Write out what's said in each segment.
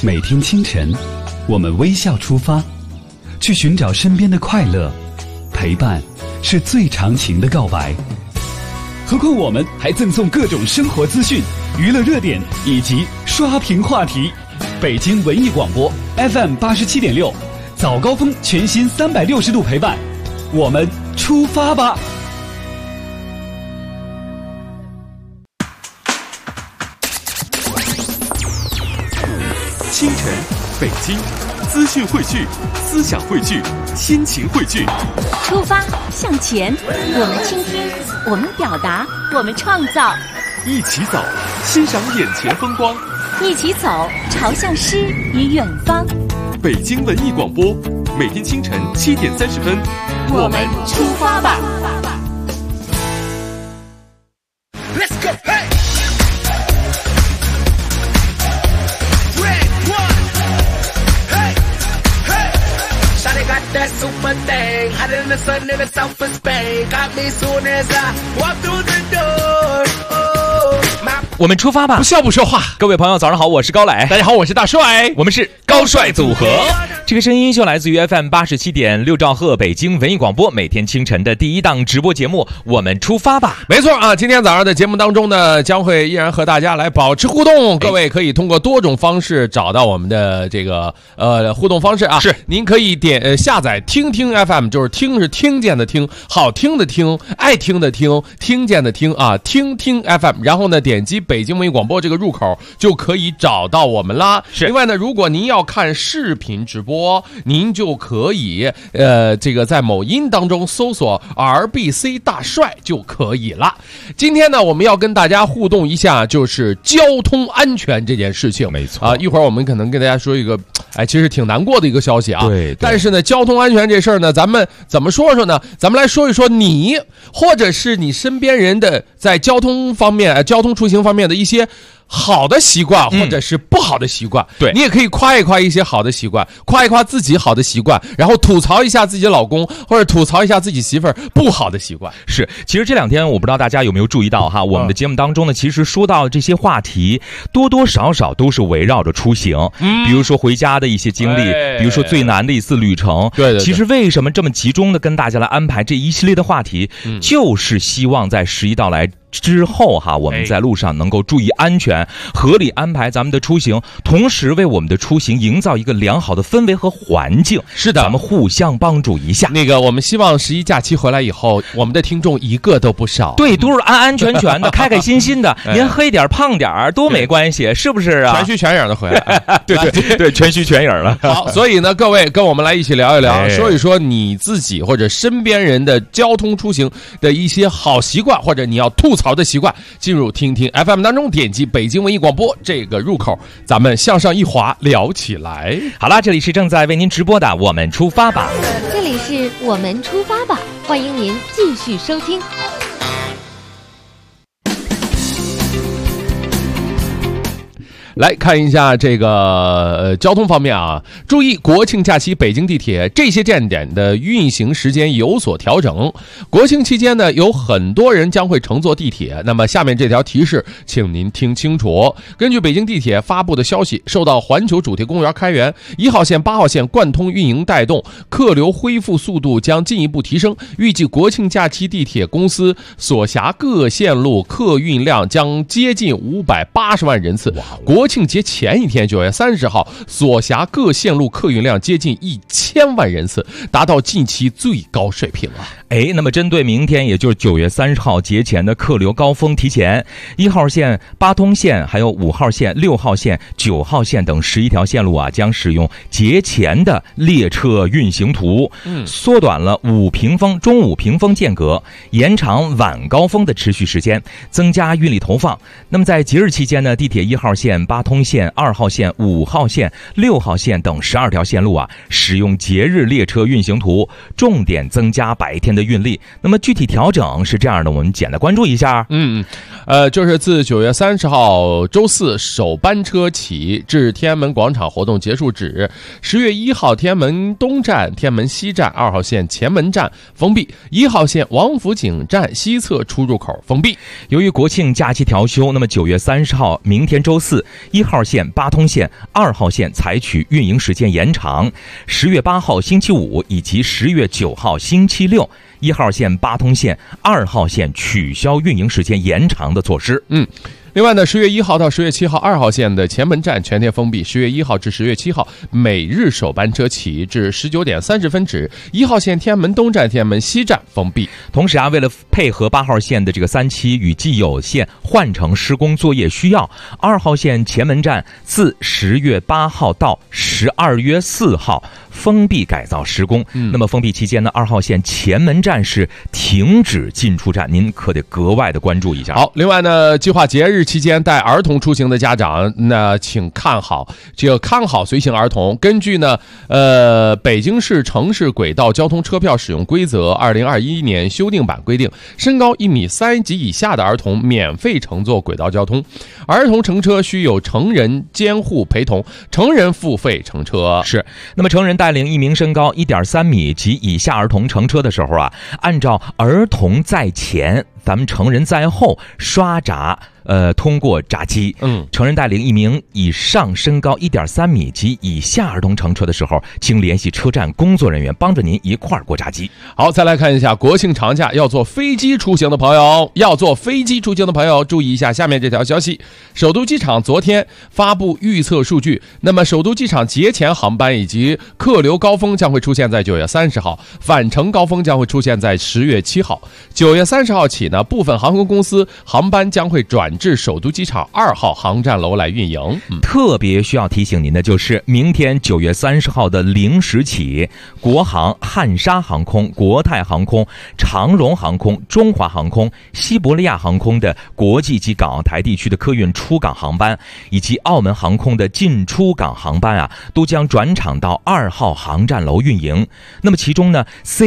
每天清晨，我们微笑出发，去寻找身边的快乐。陪伴是最长情的告白。何况我们还赠送各种生活资讯、娱乐热点以及刷屏话题。北京文艺广播 FM 87.6，早高峰全新360度陪伴，我们出发吧！ 清晨，北京，资讯汇聚，思想汇聚，心情汇聚。 出发向前，我们倾听，我们表达，我们创造。 一起走，欣赏眼前风光。 一起走，朝向诗与远方。 北京文艺广播，每天清晨7点30分， 我们出发吧。 Let's go, hey! That super thing, hotter than the sun in the south of Spain. Got me soon as I walk through the door. Oh, my 我们出发吧！ 不笑不说话。 各位朋友，早上好，我是高磊。 大家好，我是大帅。 我们是高帅组合。这个声音就来自于 FM 87.6兆赫北京文艺广播，每天清晨的第一档直播节目。我们出发吧！ 没错啊，今天早上的节目当中呢，将会依然和大家来保持互动。各位可以通过多种方式找到我们的这个互动方式啊。 是， 您可以下载听听 FM， 就是听是听见的听，好听的听，爱听的听，听见的听啊，听听 FM， 然后呢点击北京文艺广播这个入口就可以找到我们啦。 是。 另外呢，如果您要看视频直播，您就可以这个在某音当中搜索 RBC 大帅就可以了。今天呢，我们要跟大家互动一下，就是交通安全这件事情。 没错啊，一会儿我们可能跟大家说一个，其实挺难过的一个消息啊。 对。 但是呢，交通安全这事儿呢，咱们怎么说说呢？咱们来说一说你，或者是你身边人的在交通方面、交通出行方面的一些好的习惯，或者是不好的习惯。 对， 你也可以夸一夸一些好的习惯，夸一夸自己好的习惯，然后吐槽一下自己老公，或者吐槽一下自己媳妇儿不好的习惯。 是，其实这两天我不知道大家有没有注意到哈，我们的节目当中呢，其实说到这些话题，多多少少都是围绕着出行，比如说回家的一些经历，比如说最难的一次旅程。 对。 其实为什么这么集中的跟大家来安排这一系列的话题，就是希望在11到来之后哈，我们在路上能够注意安全，合理安排咱们的出行，同时为我们的出行营造一个良好的氛围和环境。 是的， 咱们互相帮助一下。 那个，我们希望11假期回来以后，我们的听众一个都不少。 对，都是安安全全的，开开心心的。您黑点胖点都没关系，是不是啊？ 全虚全影的回来。 对，全虚全影了。 好，所以呢，各位跟我们来一起聊一聊，说一说你自己或者身边人的交通出行的一些好习惯，或者你要吐槽的习惯。进入听听 FM 当中，点击北京文艺广播这个入口，咱们向上一滑，聊起来。 好啦，这里是正在为您直播的我们出发吧， 这里是我们出发吧，欢迎您继续收听。 来看一下这个交通方面啊，注意国庆假期北京地铁这些站点的运行时间有所调整。国庆期间呢，有很多人将会乘坐地铁，那么下面这条提示请您听清楚。根据北京地铁发布的消息，受到环球主题公园开园、1号线、8号线贯通运营带动，客流恢复速度将进一步提升。预计国庆假期地铁公司所辖各线路客运量将接近580万人次。国庆节前一天9月30号，所辖各线路客运量接近1000万人次，达到近期最高水平啊！ 那么针对明天，也就是9月30号节前的客流高峰提前，1号线、八通线、还有5号线、6号线、9号线等11条线路啊，将使用节前的列车运行图，缩短了中午平峰间隔，延长晚高峰的持续时间，增加运力投放。那么在节日期间呢，地铁1号线、八通线、2号线、5号线、6号线等12条线路啊，使用节日列车运行图，重点增加白天的运力。那么具体调整是这样的，我们简单关注一下。 就是自9月30号周四首班车起至天安门广场活动结束止，10月1号天安门东站、天安门西站、2号线前门站封闭，1号线王府井站西侧出入口封闭。 由于国庆假期调休，那么9月30号明天周四 1号线、八通线、2号线采取运营时间延长，10月8号星期五以及10月9号星期六，1号线、八通线、2号线取消运营时间延长的措施。 另外呢，10月1号到10月7号2号线的前门站全天封闭，10月1号至10月7号每日首班车起至19点30分止，1号线天安门东站、天安门西站封闭。 同时啊，为了配合8号线的这个3期与既有线换乘施工作业需要，2号线前门站自10月8号到12月4号封闭改造施工。那么封闭期间呢，2号线前门站是停止进出站，您可得格外的关注一下。 好，另外呢，计划节日期间带儿童出行的家长，那请看好这个看好随行儿童。根据呢，北京市城市轨道交通车票使用规则2021年修订版规定，身高1.3米及以下的儿童免费乘坐轨道交通，儿童乘车需有成人监护陪同，成人付费乘车。 是，那么成人带领一名身高1.3米及以下儿童乘车的时候啊，按照儿童在前，咱们成人在后刷闸。通过闸机，成人带领一名以上身高1.3米及以下儿童乘车的时候，请联系车站工作人员帮着您一块儿过闸机。 好，再来看一下国庆长假要坐飞机出行的朋友，注意一下下面这条消息。首都机场昨天发布预测数据，那么首都机场节前航班以及客流高峰将会出现在9月30号，返程高峰将会出现在10月7号。9月30号起呢，部分航空公司航班将会转至首都机场2号航站楼来运营。 特别需要提醒您的就是，明天9月30号的0时起，国航、汉莎航空、国泰航空、长荣航空、中华航空、西伯利亚航空的国际及港澳台地区的客运出港航班，以及澳门航空的进出港航班啊，都将转场到2号航站楼运营。那么其中呢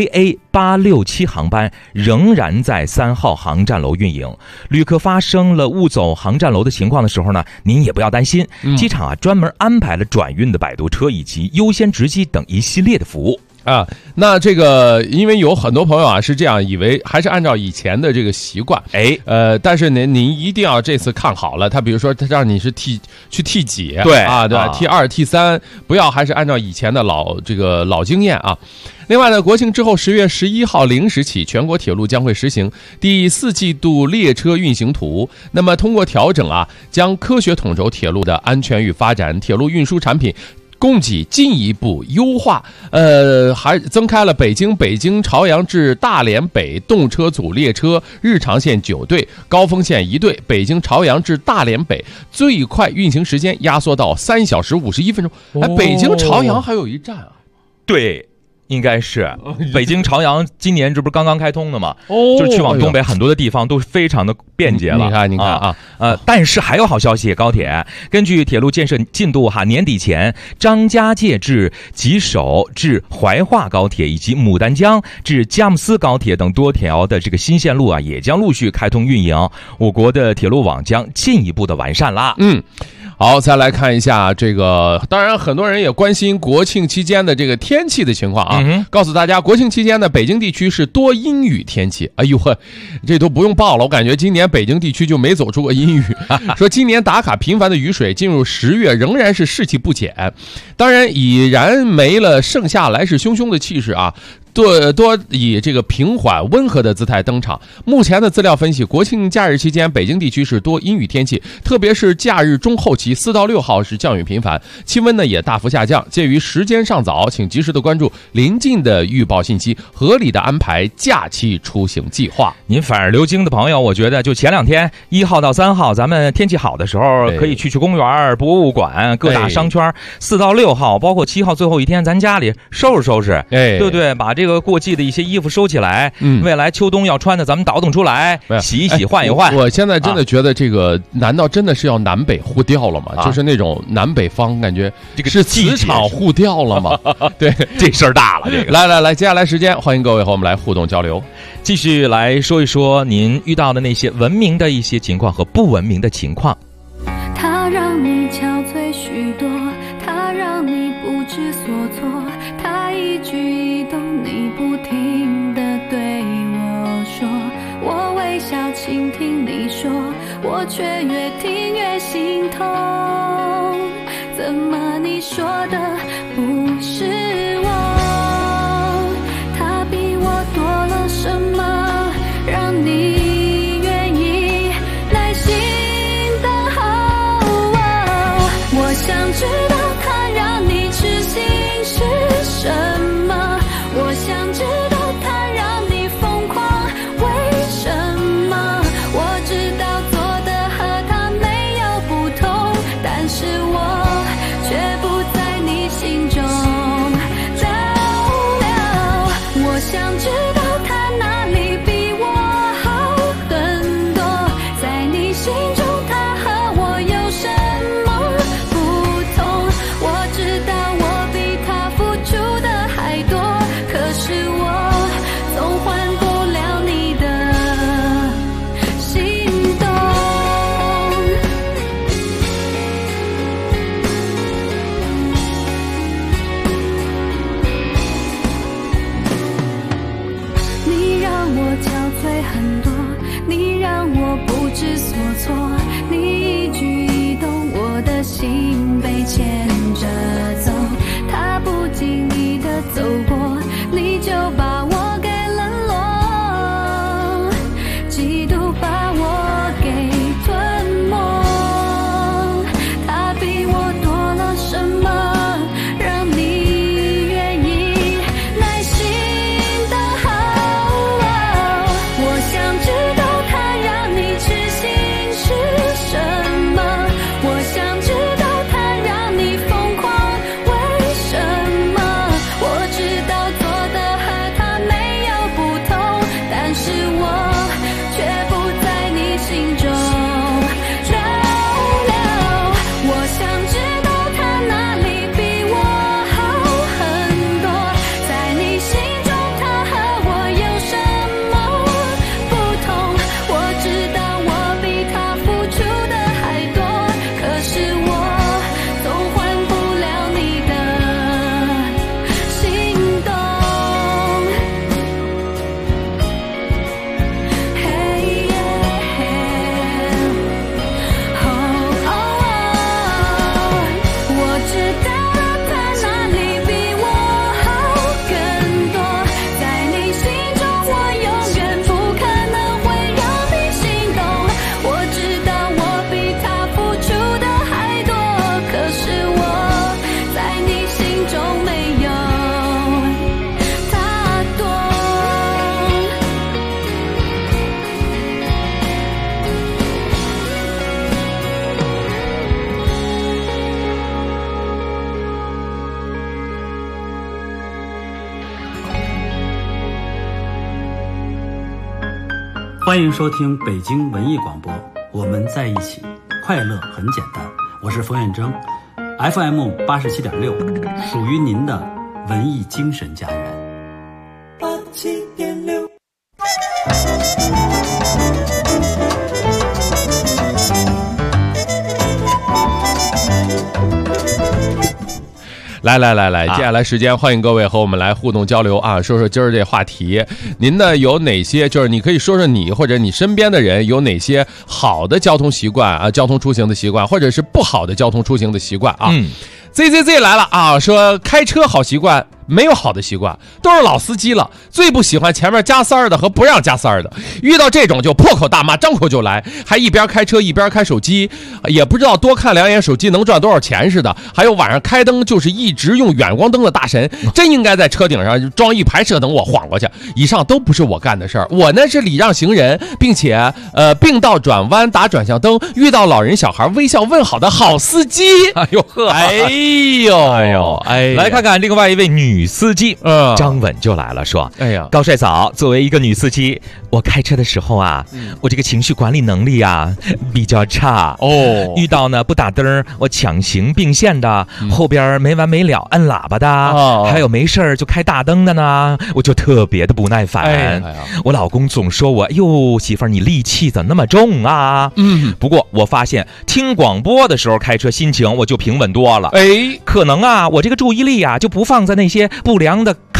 ，CA867 航班仍然在3号航站楼运营。旅客发生了误走航站楼的情况的时候呢，您也不要担心，机场啊专门安排了转运的摆渡车以及优先值机等一系列的服务。 那这个因为有很多朋友啊是这样以为，还是按照以前的这个习惯，但是您一定要这次看好了，他比如说他让你是去T几，对吧？T2、T3，不要还是按照以前的老经验啊。另外呢，国庆之后10月11号0时起，全国铁路将会实行第4季度列车运行图。那么通过调整啊，将科学统筹铁路的安全与发展，铁路运输产品供给进一步优化，还增开了北京朝阳至大连北动车组列车日常线9对，高峰线1对，北京朝阳至大连北最快运行时间压缩到3小时51分钟。北京朝阳还有一站啊？ 对。应该是北京朝阳今年这不是刚刚开通的吗？就是去往东北很多的地方都非常的便捷了。 你看啊， 但是还有好消息，高铁根据铁路建设进度年底前张家界至吉首至怀化高铁以及牡丹江至佳木斯高铁等多条的这个新线路啊，也将陆续开通运营，我国的铁路网将进一步的完善啦。 好，再来看一下这个，当然很多人也关心国庆期间的这个天气的情况啊。告诉大家，国庆期间呢，北京地区是多阴雨天气。哎呦呵，这都不用报了，我感觉今年北京地区就没走出过阴雨。说今年打卡频繁的雨水，进入10月仍然是士气不减，当然已然没了盛夏来势汹汹的气势啊。多以这个平缓温和的姿态登场。目前的资料分析，国庆假日期间北京地区是多阴雨天气，特别是假日中后期4到6号是降雨频繁，气温呢也大幅下降。鉴于时间尚早，请及时的关注临近的预报信息，合理的安排假期出行计划。 您反而流经的朋友，我觉得就前2天1号到3号，咱们天气好的时候可以去公园、博物馆、各大商圈。4到6号，包括7号最后一天，咱家里收拾，对不对？把这个过季的一些衣服收起来，未来秋冬要穿的咱们倒腾出来，洗一洗，换一换。 我现在真的觉得这个，难道真的是要南北互调了吗？就是那种南北方感觉这个是磁场互调了吗？对， 这事儿大了。这个来，接下来时间欢迎各位和我们来互动交流， 继续来说一说您遇到的那些文明的一些情况和不文明的情况。 它让你憔悴许多，它让你不知所措，它一举一动你不停地对我说，我为微笑倾听你说，我却越听越心痛。怎么你说的不是我？他比我多了什么，让你愿意耐心等候？我想知道他让你痴心是什么，我想知道他让你疯狂为什么？我知道做的和他没有不同，但是我却不在你心中逗留。我想知道他哪里比我好很多，在你心中他和我有什么不同？我知道我比他付出的还多，可是我总换不了你的心动。你让我憔悴很多，你让我不知所措，你一举一动我的心被牵着走，他不经意的走过，你就把我给冷落，嫉妒把我给吞没。他比我多了什么，让你愿意耐心等候？我想知道他让你痴心是什么，我想知道他让你疯狂为什么？我知道做的和他没有不同，但是我却不在你心中逗留。我想知道他哪里比我好很多，在你心中他和我有什么不同？我知道我比他付出的还多，可是我总换不了你的心动。嘿耶我知道他哪里比我好更多，在你心中我永远不可能会让你心动。我知道我比他付出的还多，可是我在你心中没有他多。 欢迎收听北京文艺广播，我们在一起，快乐很简单。我是冯远征 ，FM 87.6，属于您的文艺精神家园。87.6。 来，接下来时间欢迎各位和我们来互动交流啊，说说今儿这话题，您呢有哪些，就是你可以说说你或者你身边的人有哪些好的交通习惯啊，交通出行的习惯，或者是不好的交通出行的习惯啊。ZZZ 来了啊，说开车好习惯没有好的习惯，都是老司机了，最不喜欢前面加塞儿的和不让加塞儿的，遇到这种就破口大骂，张口就来，还一边开车一边开手机，也不知道多看两眼手机能赚多少钱似的，还有晚上开灯就是一直用远光灯的大神，真应该在车顶上装一排射灯我晃过去。以上都不是我干的事儿，我呢是礼让行人，并且并道转弯打转向灯，遇到老人小孩微笑问好的好司机。 哎呦呵，来看看另外一位女司机，张稳就来了，说： 哎呀， 高帅嫂，作为一个女司机，我开车的时候啊，我这个情绪管理能力啊比较差哦。遇到呢不打灯，我抢行并线的，后边没完没了摁喇叭的，还有没事就开大灯的呢，我就特别的不耐烦。我老公总说我，哎呦，媳妇儿你戾气怎么那么重啊？不过我发现听广播的时候开车心情我就平稳多了。可能啊，我这个注意力啊就不放在那些不良的看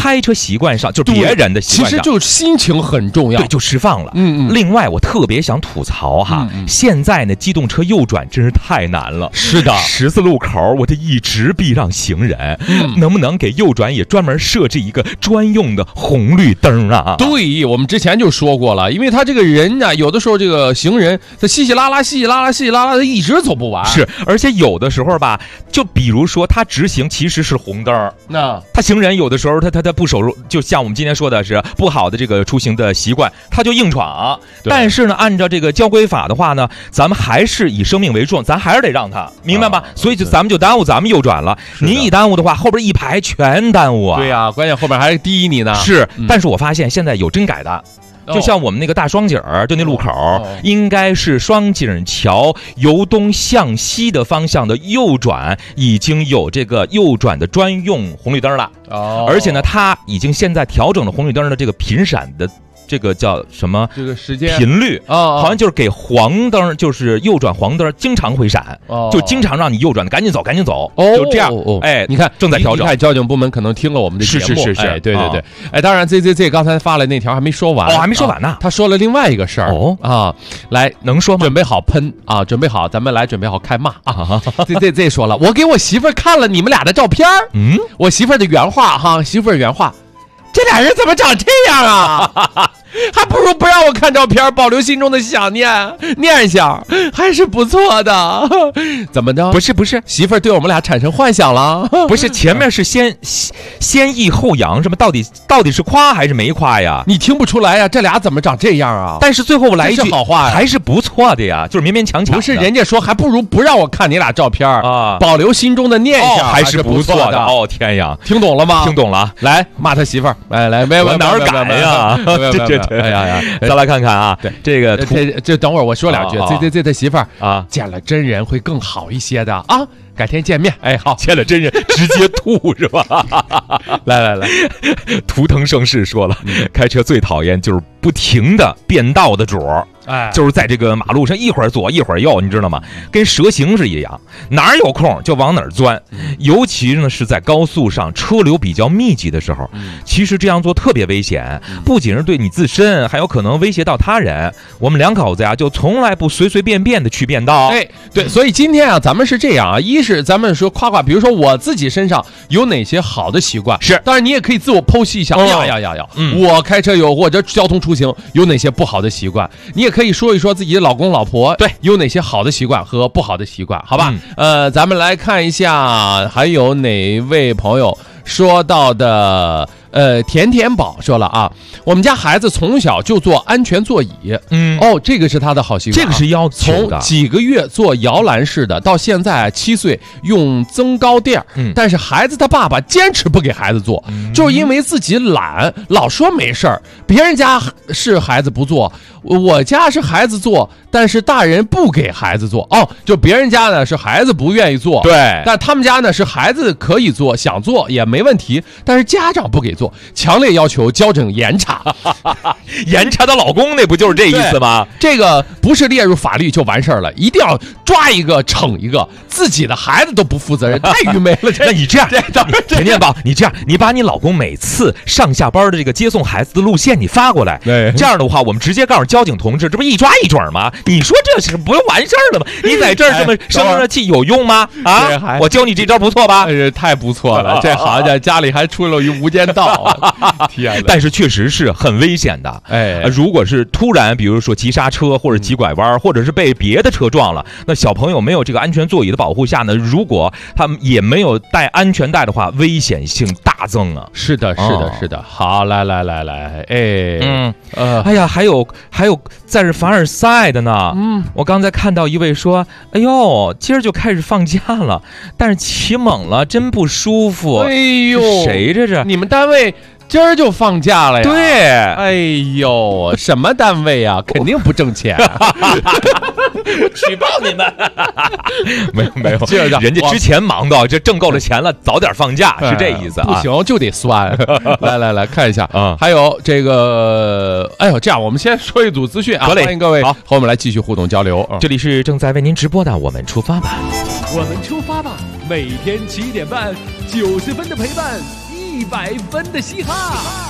开车习惯上，就是别人的习惯上， 其实就心情很重要， 对，就释放了。 嗯。 另外，我特别想吐槽哈，现在呢，机动车右转真是太难了。 是的 ，14字路口我这一直避让行人，能不能给右转也专门设置一个专用的红绿灯啊？ 对，我们之前就说过了，因为他这个人呢，有的时候这个行人他稀稀拉拉的一直走不完。 是，而且有的时候吧，就比如说他直行其实是红灯， 那他行人有的时候他不守，就像我们今天说的是不好的这个出行的习惯，他就硬闯。但是呢，按照这个交规法的话呢，咱们还是以生命为重，咱还是得让他，明白吗？所以咱们就耽误咱们右转了。你一耽误的话，后边一排全耽误啊。 对呀，关键后边还滴你呢。 是，但是我发现现在有真改的。就像我们那个大双井就那路口，应该是双井桥由东向西的方向的右转，已经有这个右转的专用红绿灯了。而且呢，它已经现在调整了红绿灯的这个频闪的。这个叫什么？这个时间频率好像就是给黄灯，就是右转黄灯经常会闪，就经常让你右转的赶紧走，就这样。哎，你看正在调整。你看交警部门可能听了我们的节目，是，哎，对。哎，当然 ZZZ 刚才发了那条还没说完， 还没说完呢。 他说了另外一个事儿来能说吗？准备好喷啊，准备好，咱们来准备好开骂啊。ZZZ 说了，我给我媳妇儿看了你们俩的照片，我媳妇儿的原话哈，媳妇儿原话。这俩人怎么长这样啊？还不如不让我看照片，保留心中的想念，念想还是不错的。怎么的？ 不是， 媳妇儿对我们俩产生幻想了？ 不是，前面是先抑后扬，什么到底是夸还是没夸呀？ 你听不出来呀？这俩怎么长这样啊？ 但是最后来一句好话， 还是不错的呀，就是勉勉强强。 不是，人家说还不如不让我看你俩照片啊，保留心中的念想还是不错的。哦天呀， 听懂了吗？ 听懂了， 来骂他媳妇儿，来，没哪儿敢呀？这，哎呀，再来看看啊， 对这个这等会儿我说两句。这他媳妇儿啊，见了真人会更好一些的啊，改天见面。哎，好， 见了真人直接吐是吧？ 来， 图腾盛世说了，开车最讨厌就是不停的变道的主儿。就是在这个马路上一会儿左一会儿右，你知道吗？跟蛇形是一样，哪儿有空就往哪儿钻。尤其呢是在高速上车流比较密集的时候，其实这样做特别危险，不仅是对你自身，还有可能威胁到他人。我们两口子呀，就从来不随随便便的去变道。 哎，对，所以今天啊，咱们是这样啊，一是咱们说夸，比如说我自己身上有哪些好的习惯， 是， 当然你也可以自我剖析一下。呀，我开车或者交通出行有哪些不好的习惯，你也可以说一说自己的老公老婆对有哪些好的习惯和不好的习惯，好吧？咱们来看一下还有哪位朋友说到的。甜宝说了啊，我们家孩子从小就坐安全座椅，这个是他的好习惯， 这个是要求的。 从几个月坐摇篮式的，到现在7岁用增高垫，但是孩子他爸爸坚持不给孩子坐，就是因为自己懒，老说没事儿。别人家是孩子不坐，我家是孩子坐，但是大人不给孩子坐。就别人家呢是孩子不愿意坐， 对， 但他们家呢是孩子可以坐，想坐也没问题，但是家长不给坐。强烈要求交警严查， 严查她老公，那不就是这意思吗？ 这个不是列入法律就完事儿了，一定要抓一个惩一个，自己的孩子都不负责任，太愚昧了。 那你这样，田建宝，你这样，你把你老公每次上下班的这个接送孩子的路线你发过来，这样的话，我们直接告诉交警同志，这不一抓一准吗？你说这是不用完事儿了吗？你在这儿这么生热气有用吗？啊，我教你这招不错吧？ 太不错了，这好家里还出了一无间道。 但是确实是很危险的。如果是突然比如说急刹车或者急拐弯，或者是被别的车撞了，那小朋友没有这个安全座椅的保护下呢，如果他们也没有带安全带的话，危险性大增啊。 是的。好，来， 哎呀，还有在这凡尔赛的呢。我刚才看到一位说，哎呦，今儿就开始放假了，但是起猛了，真不舒服。 哎呦， 谁这是？ 你们单位今儿就放假了呀？ 对， 哎呦，什么单位呀？肯定不挣钱。 举报你们。没有，人家之前忙到这挣够了钱了，早点放假，是这意思啊？ 不行就得酸。来看一下啊，还有这个，哎呦，这样我们先说一组资讯啊，欢迎各位和我们来继续互动交流。 这里是正在为您直播的《我们出发吧》， 我们出发吧，每天7点半，90分的陪伴。 100分的嘻哈。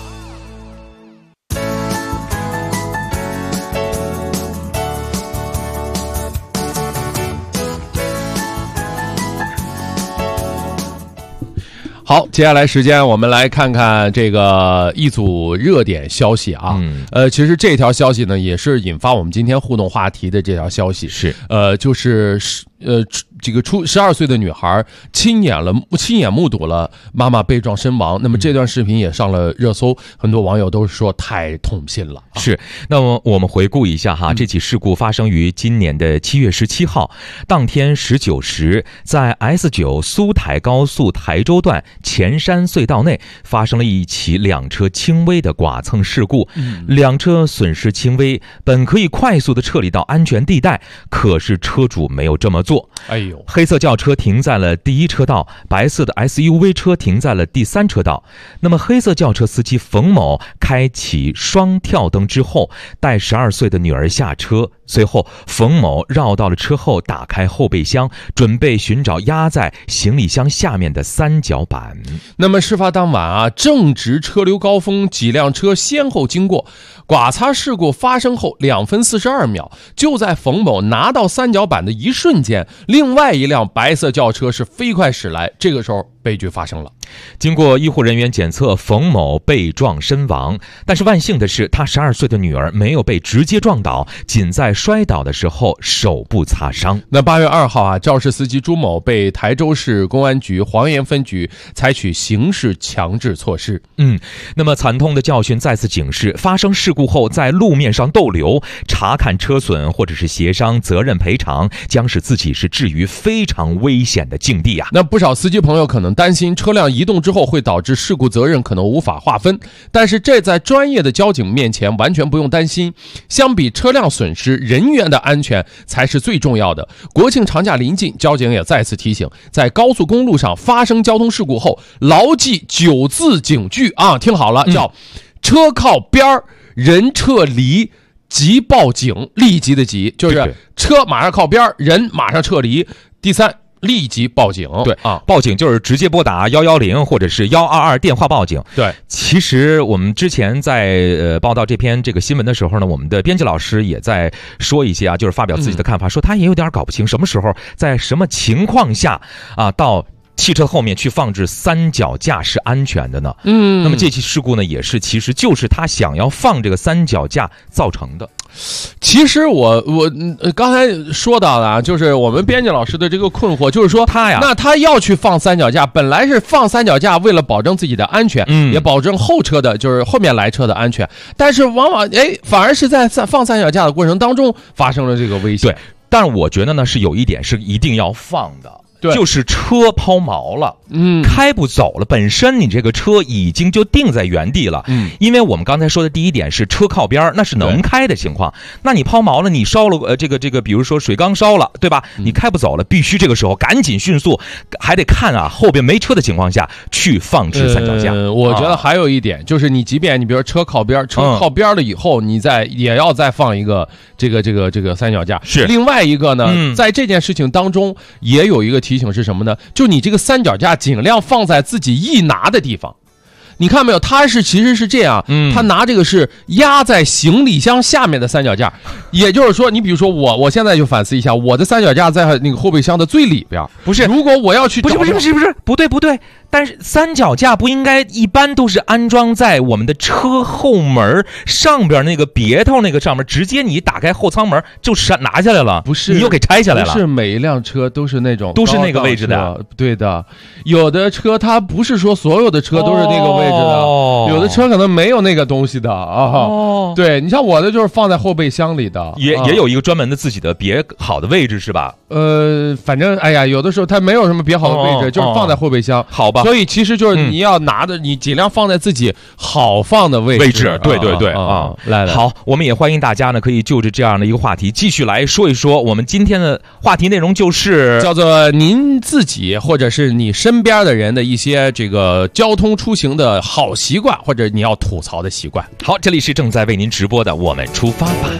好，接下来时间我们来看看这个一组热点消息啊。其实这条消息呢也是引发我们今天互动话题的这条消息是就是这个12岁的女孩亲眼目睹了妈妈被撞身亡。那么这段视频也上了热搜，很多网友都是说太痛心了。 是，那么我们回顾一下哈，这起事故发生于今年的7月17号，当天19时，在 S9 苏台高速台州段前山隧道内发生了一起两车轻微的剐蹭事故。两车损失轻微，本可以快速的撤离到安全地带，可是车主没有这么做。 哎呦， 黑色轿车停在了第一车道，白色的 SUV 车停在了第3车道。那么黑色轿车司机冯某开启双跳灯之后，带12岁的女儿下车，随后冯某绕到了车后，打开后备箱，准备寻找压在行李箱下面的3角板。 那么事发当晚啊，正值车流高峰，几辆车先后经过，剐擦事故发生后2分42秒，就在冯某拿到3角板的一瞬间，另外一辆白色轿车是飞快驶来，这个时候悲剧发生了。 经过医护人员检测，冯某被撞身亡，但是万幸的是，他12岁的女儿没有被直接撞倒，仅在摔倒的时候手部擦伤。 那8月2号啊，肇事司机朱某被台州市公安局黄岩分局采取刑事强制措施。 那么惨痛的教训再次警示，发生事故后在路面上逗留，查看车损或者是协商责任赔偿，将使自己是置于非常危险的境地啊。 那不少司机朋友可能担心车辆移动之后会导致事故责任可能无法划分，但是这在专业的交警面前完全不用担心。相比车辆损失，人员的安全才是最重要的。国庆长假临近，交警也再次提醒，在高速公路上发生交通事故后，牢记9字警句啊，听好了，叫车靠边儿，人撤离，即报警。立即的即就是车马上靠边，人马上撤离。第3，立即报警。 对啊，报警就是直接拨打110或者是122电话报警。 对， 其实我们之前在报道这篇这个新闻的时候呢，我们的编辑老师也在说一些啊，就是发表自己的看法，说他也有点搞不清什么时候在什么情况下啊到汽车后面去放置3脚架是安全的呢？那么这起事故呢，也是其实就是他想要放这个3脚架造成的。 其实我刚才说到的啊，就是我们编辑老师的这个困惑，就是说那他要去放3脚架，本来是放3脚架为了保证自己的安全，也保证后车的就是后面来车的安全，但是往往反而是在放3脚架的过程当中发生了这个危险。 对，但是我觉得呢，是有一点是一定要放的。就是车抛锚了，开不走了，本身你这个车已经就定在原地了，因为我们刚才说的第一点是车靠边，那是能开的情况，那你抛锚了，你烧了这个比如说水缸烧了，对吧？你开不走了，必须这个时候赶紧迅速，还得看啊后边没车的情况下去放置3脚架。 我觉得还有一点就是你即便你比如说车靠边了以后，你也要再放一个这个3脚架。 是另外一个呢，在这件事情当中也有一个提醒是什么呢？就你这个3脚架尽量放在自己易拿的地方。你看没有，他其实是这样，他拿这个是压在行李箱下面的3脚架，也就是说，你比如说我现在就反思一下，我的3脚架在那个后备箱的最里边， 不是？ 如果我要去找， 不对，但是3脚架不应该一般都是安装在我们的车后门上边那个别头那个上面，直接你打开后舱门就拿下来了， 不是？ 你又给拆下来了？ 不是每一辆车都是那种都是那个位置的， 对的，有的车它不是说所有的车都是那个位置的，有的车可能没有那个东西的啊。对，你像我的就是放在后备箱里的， 也有一个专门的自己的别好的位置是吧？ 反正有的时候它没有什么别好的位置，就是放在后备箱， 好吧？ 所以其实就是你要拿的，你尽量放在自己好放的位置。 对啊，来，好，我们也欢迎大家呢，可以就着这样的一个话题继续来说一说。我们今天的话题内容就是叫做您自己或者是你身边的人的一些这个交通出行的好习惯，或者你要吐槽的习惯。 好，这里是正在为您直播的，我们出发吧。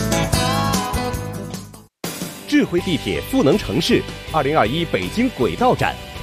智慧地铁赋能城市2021北京轨道展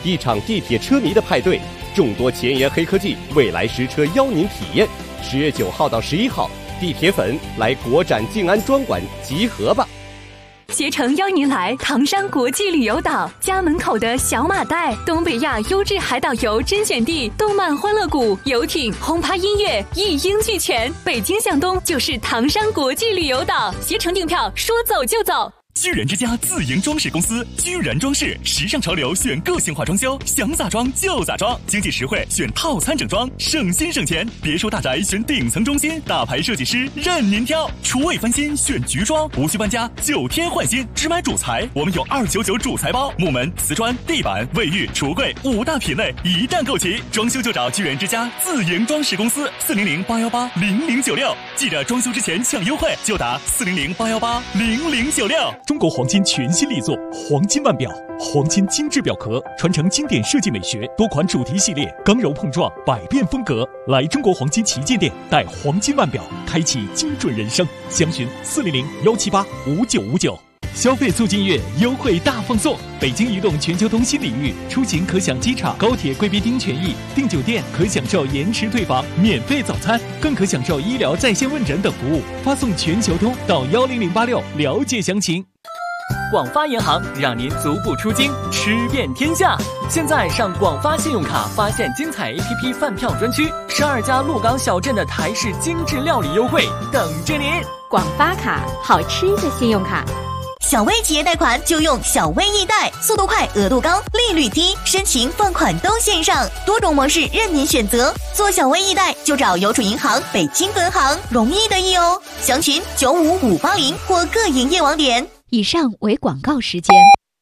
一场地铁车迷的派对，众多前沿黑科技，未来实车邀您体验。10月9号到11号，地铁粉来国展静安专馆集合吧。 携程邀您来唐山国际旅游岛，家门口的小马代，东北亚优质海岛游甄选地，动漫欢乐谷、游艇、轰趴音乐一应俱全。北京向东就是唐山国际旅游岛，携程订票说走就走。 居然之家自营装饰公司，居然装饰，时尚潮流选个性化装修，想咋装就咋装，经济实惠选套餐整装，省心省钱。别墅大宅选顶层中心，大牌设计师任您挑。厨卫翻新选菊装，无需搬家，9天换新，只买主材，我们有299主材包，木门、瓷砖、地板、卫浴、橱柜5大品类一旦购齐，装修就找居然之家自营装饰公司，400-818-0096。记着装修之前抢优惠，就打400-818-0096。 中国黄金全新力作黄金腕表，黄金精致表壳，传承经典设计美学，多款主题系列，刚柔碰撞，百变风格。来中国黄金旗舰店，带黄金腕表，开启精准人生。详询400-178-5959。消费促进月优惠大放送，北京移动全球通新领域，出行可享机场、高铁贵宾厅权益，订酒店可享受延迟退房、免费早餐，更可享受医疗在线问诊等服务。发送全球通到10086了解详情。 广发银行让您足不出京，吃遍天下。现在上广发信用卡发现精彩 APP 饭票专区，12家鹿港小镇的台式精致料理优惠等着您。 广发卡，好吃的信用卡。 小微企业贷款就用小微易贷，速度快，额度高，利率低，申请放款都线上，多种模式任您选择。做小微易贷就找邮储银行北京分行，容易的易哦。详询95580或各营业网点。 以上为广告时间。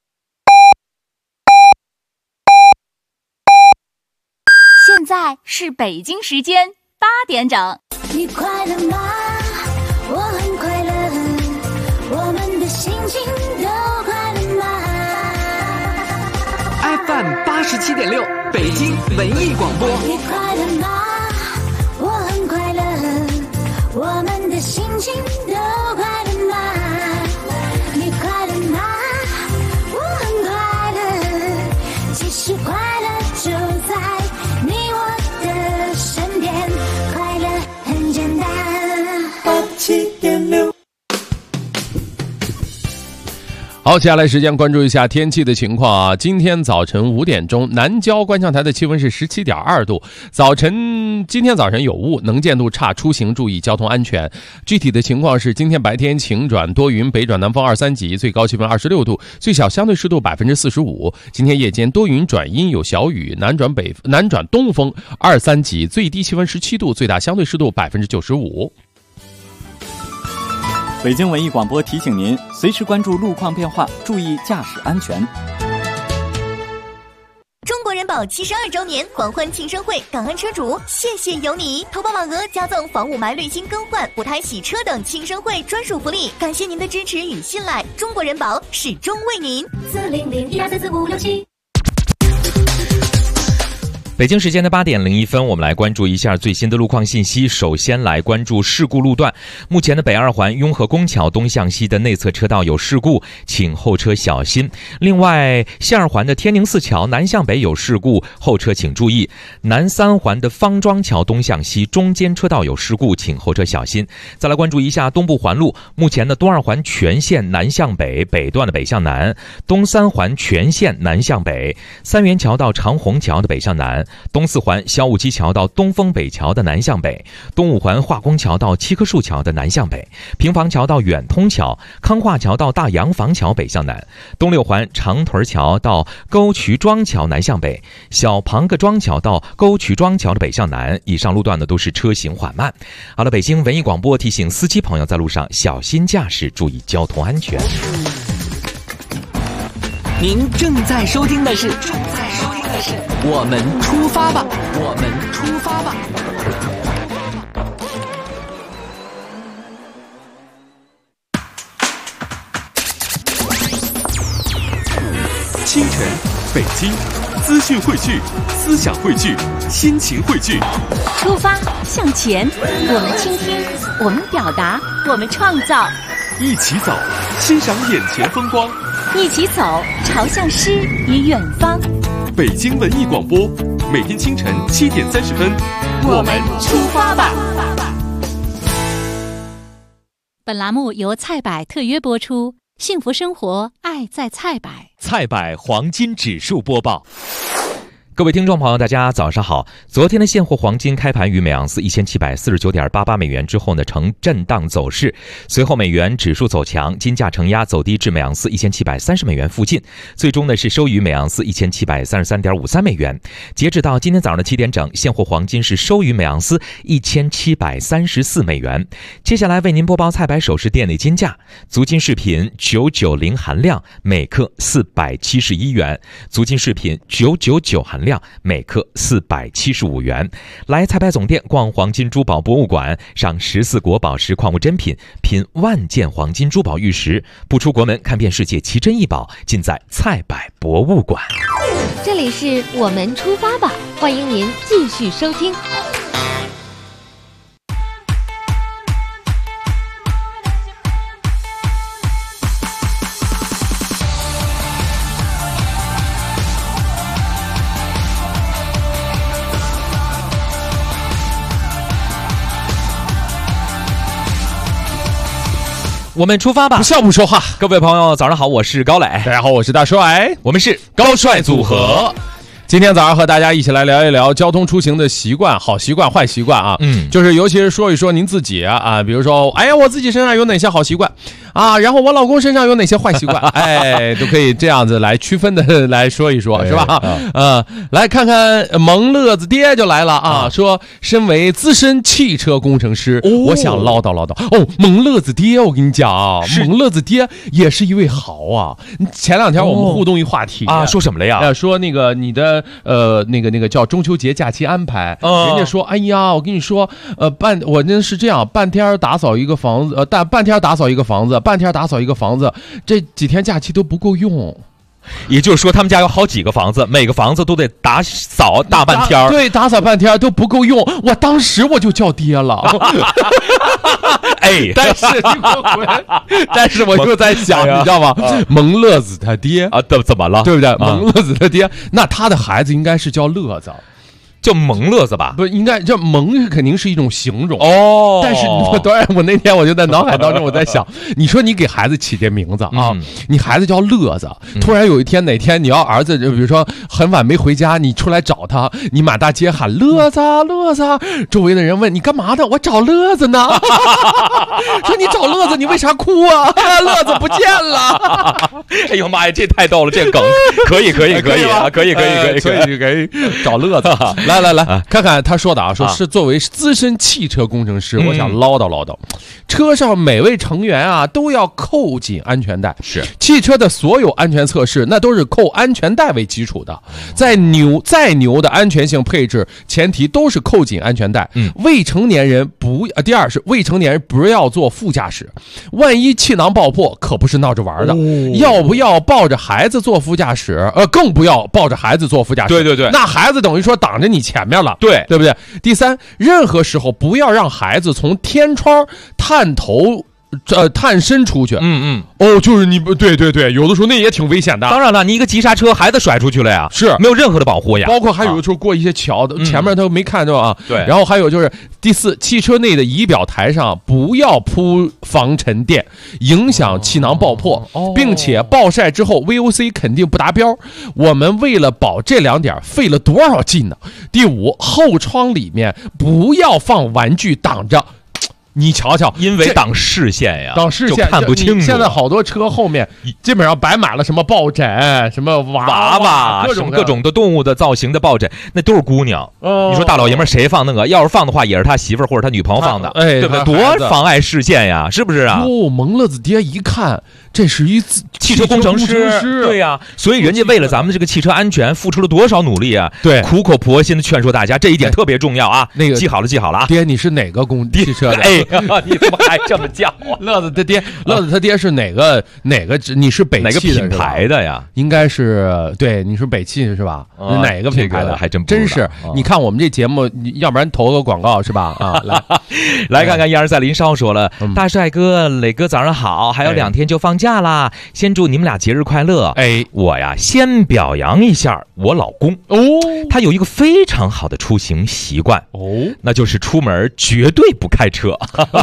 现在是北京时间8点整。 你快乐吗？我很快乐，我们的心情都快乐吗 ？FM 87.6，北京文艺广播。 你快乐吗？我很快乐，我们的心情都快乐吗？你快乐吗？我很快乐，其实快乐就在你我的身边，快乐很简单。87.6。 好，接下来时间关注一下天气的情况啊。今天早晨5点钟，南郊观象台的气温是17.2度。今天早晨有雾，能见度差，出行注意交通安全。具体的情况是，今天白天晴转多云，北转南风2、3级，最高气温26度，最小相对湿度45%。今天夜间多云转阴，有小雨，南转东风2、3级，最低气温17度，最大相对湿度95%。 北京文艺广播提醒您，随时关注路况变化，注意驾驶安全。 中国人保72周年狂欢庆生会，感恩车主，谢谢有你！投保满额加赠防雾霾、滤芯更换、补胎洗车等庆生会专属福利，感谢您的支持与信赖，中国人保始终为您。 400-1234567。 北京时间的8点01分，我们来关注一下最新的路况信息。首先来关注事故路段，目前的北2环雍和宫桥东向西的内侧车道有事故，请后车小心。另外，西2环的天宁寺桥南向北有事故，后车请注意。南3环的方庄桥东向西中间车道有事故，请后车小心。再来关注一下东部环路，目前的东2环全线南向北，北段的北向南；东3环全线南向北，三元桥到长虹桥的北向南。东4环小武基桥到东风北桥的南向北，东5环化工桥到七棵树桥的南向北，平房桥到远通桥，康化桥到大洋房桥北向南，东6环长屯桥到沟渠庄桥南向北，小庞各庄桥到沟渠庄桥的北向南。以上路段呢都是车行缓慢。好了，北京文艺广播提醒司机朋友在路上小心驾驶，注意交通安全。 您正在收听的是我们出发吧，我们出发吧。 清晨，北京，资讯汇聚，思想汇聚，心情汇聚。 出发向前，我们倾听，我们表达，我们创造。 一起走，欣赏眼前风光。 一起走，朝向诗与远方。 北京文艺广播，每天清晨7点30分， 我们出发吧。 本栏目由菜百特约播出，幸福生活，爱在菜百。 菜百黄金指数播报。各位听众朋友，大家早上好。昨天的现货黄金开盘于每盎司1749.88美元之后呢，呈震荡走势，随后美元指数走强，金价承压走低至每盎司1730美元附近，最终呢是收于每盎司1733.53美元。截止到今天早上的7点整，现货黄金是收于每盎司1734美元。接下来为您播报菜百首饰店内金价：足金饰品990含量每克471元，足金饰品999含量每克475元。来菜百总店逛黄金珠宝博物馆，赏14国宝石矿物珍品，品万件黄金珠宝玉石，不出国门看遍世界奇珍异宝，尽在菜百博物馆。 这里是我们出发吧，欢迎您继续收听。 我们出发吧， 不笑不说话。 各位朋友早上好，我是高磊。 大家好，我是大帅。 我们是高帅组合。今天早上和大家一起来聊一聊交通出行的习惯，好习惯坏习惯啊。就是尤其是说一说您自己啊，比如说哎呀我自己身上有哪些好习惯啊，然后我老公身上有哪些坏习惯，哎，都可以这样子来区分的来说一说，是吧？来看看萌乐子爹就来了啊，说身为资深汽车工程师，我想唠叨唠叨哦。萌乐子爹，我跟你讲啊，萌乐子爹也是一位豪啊。前两天我们互动一话题啊，说什么了呀？ 说那个你的那个叫中秋节假期安排，人家说哎呀，我跟你说我那是这样，半天打扫一个房子，半天打扫一个房子，半天打扫一个房子，这几天假期都不够用。 也就是说他们家有好几个房子，每个房子都得打扫大半天。 对，打扫半天都不够用。我当时我就叫爹了。 哎， 但是我就在想，你知道吗？萌乐子他爹啊，怎么了？ 对不对？萌乐子他爹，那他的孩子应该是叫乐子。 叫萌乐子吧？ 不应该叫萌，肯定是一种形容哦。 但是当然，我那天我就在脑海当中我在想，你说你给孩子起这名字啊，你孩子叫乐子，突然有一天哪天你要儿子，比如说很晚没回家，你出来找他，你满大街喊乐子乐子，周围的人问你干嘛的？我找乐子呢。说你找乐子，你为啥哭啊？乐子不见了。 哎呦妈呀，这太逗了，这梗可以啊，可以找乐子。来，看看他说的啊，说是作为资深汽车工程师，我想唠叨唠叨，车上每位成员啊都要扣紧安全带。 是汽车的所有安全测试，那都是扣安全带为基础的。再牛的安全性配置，前提都是扣紧安全带。未成年人第二是未成年人不要坐副驾驶，万一气囊爆破可不是闹着玩的。要不要抱着孩子坐副驾驶？更不要抱着孩子坐副驾驶。 对， 那孩子等于说挡着你前面了，对不对？第三，任何时候不要让孩子从天窗探身出去。就是你对，有的时候那也挺危险的。 当然了，你一个急刹车，孩子甩出去了呀， 是没有任何的保护呀。 包括还有的时候过一些桥，前面他没看到啊。 对。 然后还有就是第四，汽车内的仪表台上不要铺防尘垫，影响气囊爆破，并且暴晒之后 VOC 肯定不达标。我们为了保这两点费了多少劲呢？第五，后窗里面不要放玩具挡着。你瞧瞧， 因为挡视线呀， 挡视线就看不清楚。 现在好多车后面基本上摆满了什么抱枕、什么娃娃、 各种的动物的造型的抱枕，那都是姑娘。你说大老爷们谁放那个？要是放的话，也是他媳妇儿或者他女朋友放的，对不对？多妨碍视线呀，是不是啊？ 萌乐子爹一看，这是一汽车工程师，对呀，所以人家为了咱们这个汽车安全付出了多少努力啊！ 对， 苦口婆心的劝说大家，这一点特别重要啊！ 那个记好了啊！ 爹，你是哪个汽车的？ 哎，你怎么还这么叫啊？ 乐子他爹，乐子他爹是哪个？你是北汽的哪个品牌的呀？ 应该是对，你是北汽是吧？哪个品牌的？ 还真是。你看我们这节目，要不然投个广告是吧？ 来看看123林少说了，大帅哥、磊哥早上好，还有2天就放假。 假啦，先祝你们俩节日快乐。 哎， 我呀先表扬一下我老公哦， 他有一个非常好的出行习惯哦， 那就是出门绝对不开车，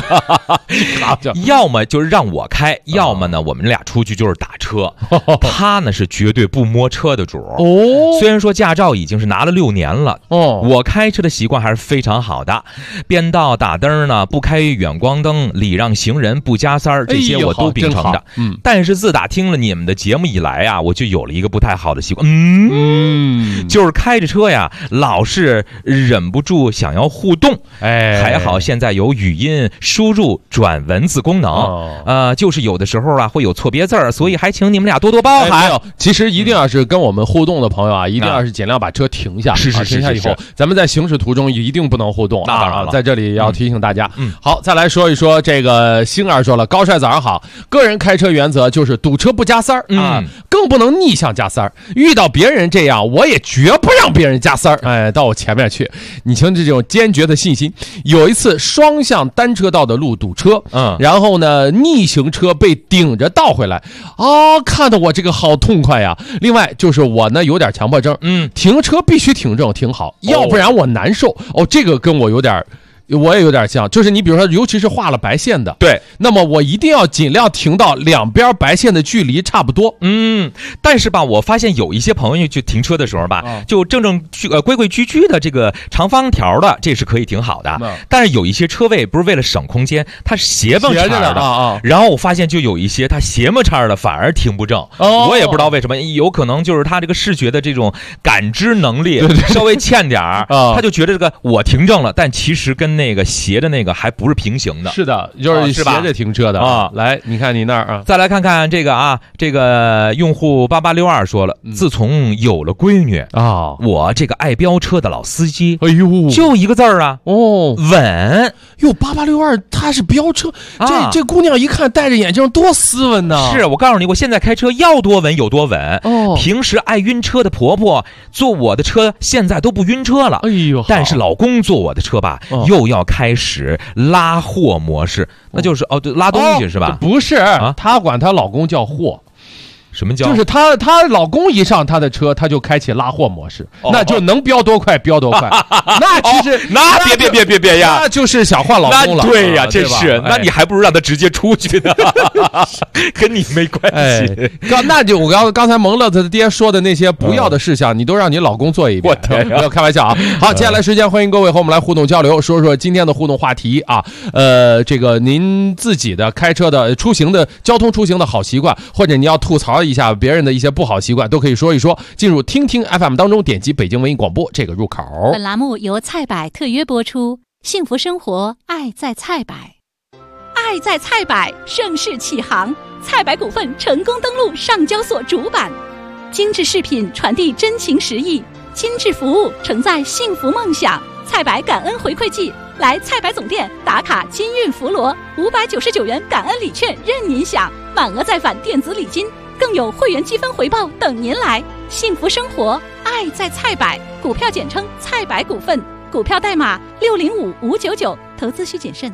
要么就是让我开，要么呢我们俩出去就是打车。他呢是绝对不摸车的主哦。 虽然说驾照已经是拿了6年了哦，我开车的习惯还是非常好的，变道打灯呢不开远光灯，礼让行人不加塞儿，这些我都秉承着。但是自打听了你们的节目以来啊，我就有了一个不太好的习惯，就是开着车呀老是忍不住想要互动。哎，还好现在有语音输入转文字功能，就是有的时候啊会有错别字儿，所以还请你们俩多多包涵。 其实一定要是跟我们互动的朋友啊，一定要是尽量把车停下，停下以后，咱们在行驶途中一定不能互动。 那当然了， 在这里要提醒大家。好，再来说一说这个星儿说了，高帅早上好，个人开车原则就是堵车不加塞儿啊，更不能逆向加塞儿。遇到别人这样，我也绝不让别人加塞儿。哎，到我前面去，你听这种坚决的信心。有一次双向单车道的路堵车，然后呢逆行车被顶着倒回来，啊，看得我这个好痛快呀。另外就是我呢有点强迫症，停车必须停正停好，要不然我难受。哦，这个跟我也有点像，就是你比如说尤其是画了白线的，对，那么我一定要尽量停到两边白线的距离差不多。 但是吧我发现有一些朋友去停车的时候吧，就规规矩矩的这个长方条的，这是可以停好的，但是有一些车位不是为了省空间，它是斜蹦叉的，然后我发现就有一些它斜么叉的反而停不正。我也不知道为什么，有可能就是他这个视觉的这种感知能力稍微欠点儿，他就觉得这个我停正了，但其实跟那个斜的那个还不是平行的。 是的，就是斜着停车的啊。来，你看你那儿啊。 再来看看这个啊，这个用户8862说了，自从有了闺女啊，我这个爱飙车的老司机， 哎呦， 就一个字儿啊，稳。 哟，8862他是飙车，这姑娘一看戴着眼镜多斯文呢。 是我告诉你，我现在开车要多稳有多稳。平时爱晕车的婆婆坐我的车现在都不晕车了。哎呦，但是老公坐我的车吧，又要开始拉货模式，那就是对，拉东西是吧？ 不是啊，她管她老公叫货。 什么叫？ 就是她老公一上她的车，她就开启拉货模式，那就能飙多快飙多快。那其实那别呀， 那就是想换老公了。 对呀，这是，那你还不如让他直接出去呢，跟你没关系。 那就我刚才蒙乐子的爹说的那些不要的事项，你都让你老公做一遍。 我天， 不要开玩笑啊！好，接下来时间欢迎各位和我们来互动交流，说说今天的互动话题啊。这个您自己的开车的出行的交通出行的好习惯，或者你要吐槽一下别人的一些不好习惯，都可以说一说。进入听听 FM 当中，点击北京文艺广播这个入口。 本栏目由菜百特约播出，幸福生活，爱在菜百，爱在菜百正式启航，菜百股份成功登陆上交所主板，精致饰品传递真情实意，精致服务承载幸福梦想。菜百感恩回馈季，来菜百总店打卡金运福罗，599元感恩礼券任您享，满额再返电子礼金，更有会员积分回报等您来。幸福生活，爱在菜百，股票简称菜百股份，股票代码605599，投资需谨慎。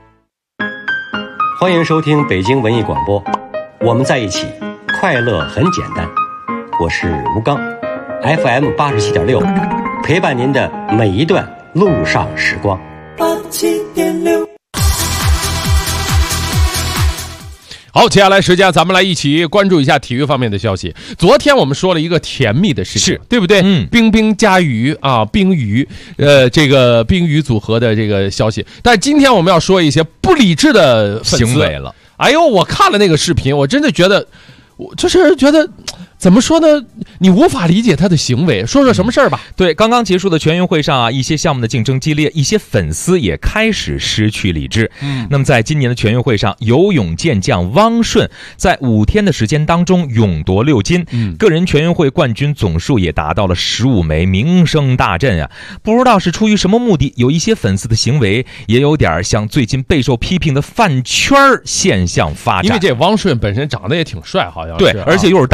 欢迎收听北京文艺广播，我们在一起，快乐很简单。我是吴刚 ，FM 87.6，陪伴您的每一段路上时光。87.6。 好，接下来时间咱们来一起关注一下体育方面的消息。昨天我们说了一个甜蜜的事情，对不对？冰冰加鱼啊，冰鱼，这个冰鱼组合的这个消息。但今天我们要说一些不理智的行为了。 哎呦，我看了那个视频，我真的觉得，我就是觉得。怎么说呢？你无法理解他的行为，说说什么事儿吧。 对，刚刚结束的全运会上啊，一些项目的竞争激烈，一些粉丝也开始失去理智。那么在今年的全运会上，游泳健将汪顺在5天的时间当中勇夺6金，个人全运会冠军总数也达到了15枚，名声大振啊！不知道是出于什么目的，有一些粉丝的行为也有点像最近备受批评的饭圈现象发展。 因为这汪顺本身长得也挺帅，好像是对，而且又是单身。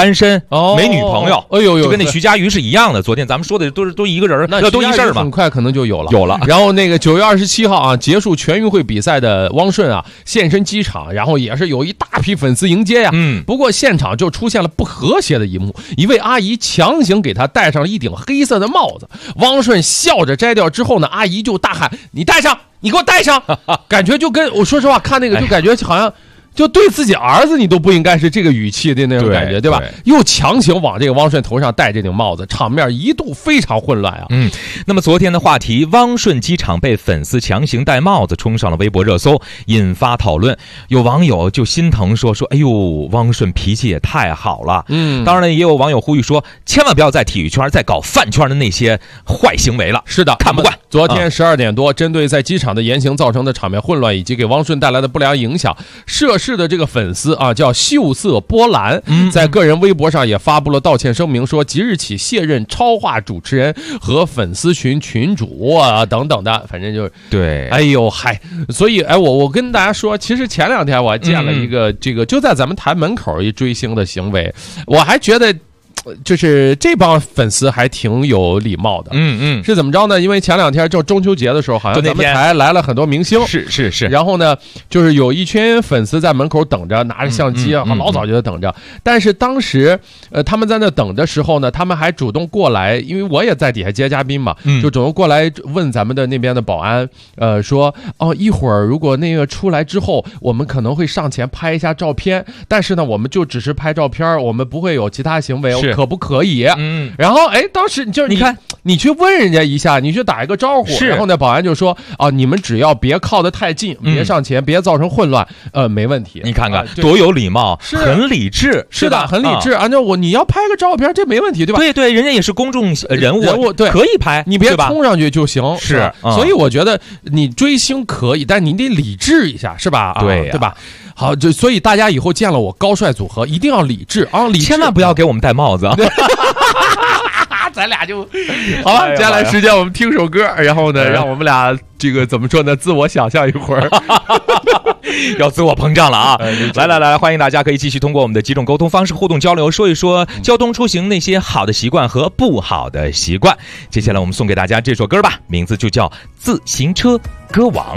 没女朋友， 哎呦， 就跟那徐嘉余是一样的。昨天咱们说的都一个人， 那都一事儿嘛， 很快可能就有了。 然后那个9月27号啊，结束全运会比赛的汪顺啊，现身机场，然后也是有一大批粉丝迎接呀。不过现场就出现了不和谐的一幕，一位阿姨强行给他戴上了一顶黑色的帽子，汪顺笑着摘掉之后呢，阿姨就大喊：“你戴上，你给我戴上！”感觉就跟我说实话看那个就感觉好像。就对自己儿子你都不应该是这个语气的那种感觉，对吧？又强行往这个汪顺头上戴这顶帽子，场面一度非常混乱啊。 那么昨天的话题，汪顺机场被粉丝强行戴帽子，冲上了微博热搜，引发讨论。有网友就心疼说：“哎呦，汪顺脾气也太好了。”当然了，也有网友呼吁说，千万不要在体育圈再搞饭圈的那些坏行为了。 是的， 看不惯。 昨天12点多，针对在机场的言行造成的场面混乱以及给汪顺带来的不良影响，涉事的这个粉丝啊，叫秀色波澜，在个人微博上也发布了道歉声明，说即日起卸任超话主持人和粉丝群群主啊等等的，反正就是对， 哎呦嗨，所以我跟大家说，其实前2天我还见了一个这个就在咱们台门口一追星的行为，我还觉得。就是这帮粉丝还挺有礼貌的，是怎么着呢？因为前2天就中秋节的时候，好像咱们台来了很多明星， 是， 然后呢，就是有一群粉丝在门口等着，拿着相机啊，老早就在等着。但是当时，他们在那等的时候呢，他们还主动过来，因为我也在底下接嘉宾嘛，就主动过来问咱们的那边的保安，说一会儿如果那个出来之后，我们可能会上前拍一下照片，但是呢，我们就只是拍照片，我们不会有其他行为。可不可以？然后当时就是你看，你去问人家一下，你去打一个招呼，然后呢，保安就说你们只要别靠得太近，别上前，别造成混乱，没问题。 你看看多有礼貌，很理智， 是的，很理智。按照你要拍个照片，这没问题，对吧？ 对，人家也是公众人物， 对， 可以拍， 你别冲上去就行。 是， 所以我觉得你追星可以，但你得理智一下，是吧？对吧？好，所以大家以后见了我高帅组合一定要理智啊！ 千万不要给我们戴帽子啊！ 咱俩就好了。接下来时间我们听首歌，然后呢，让我们俩这个怎么说呢？自我想象一会儿， 要自我膨胀了啊！来，欢迎大家可以继续通过我们的几种沟通方式互动交流，说一说交通出行那些好的习惯和不好的习惯。接下来我们送给大家这首歌吧，名字就叫《自行车歌王》。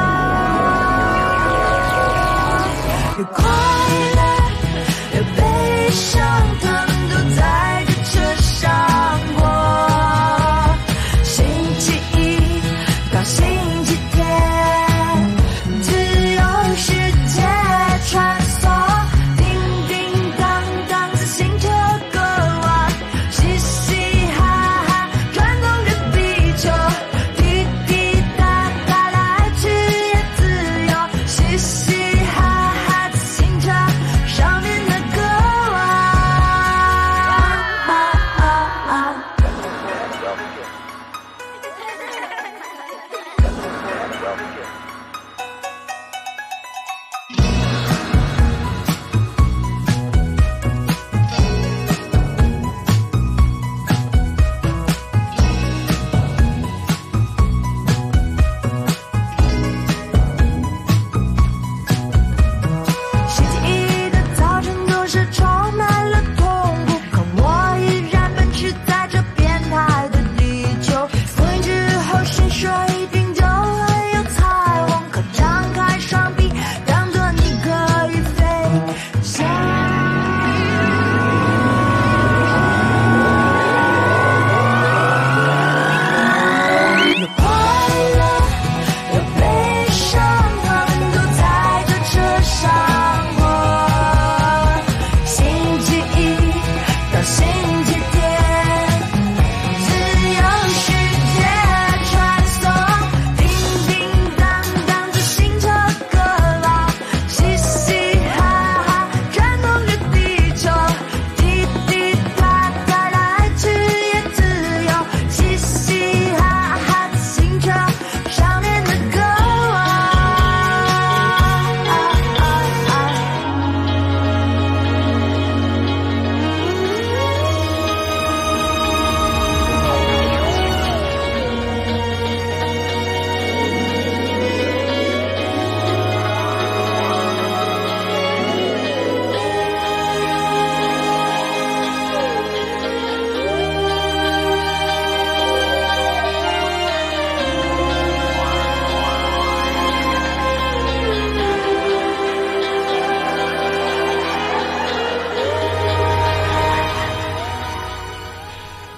快乐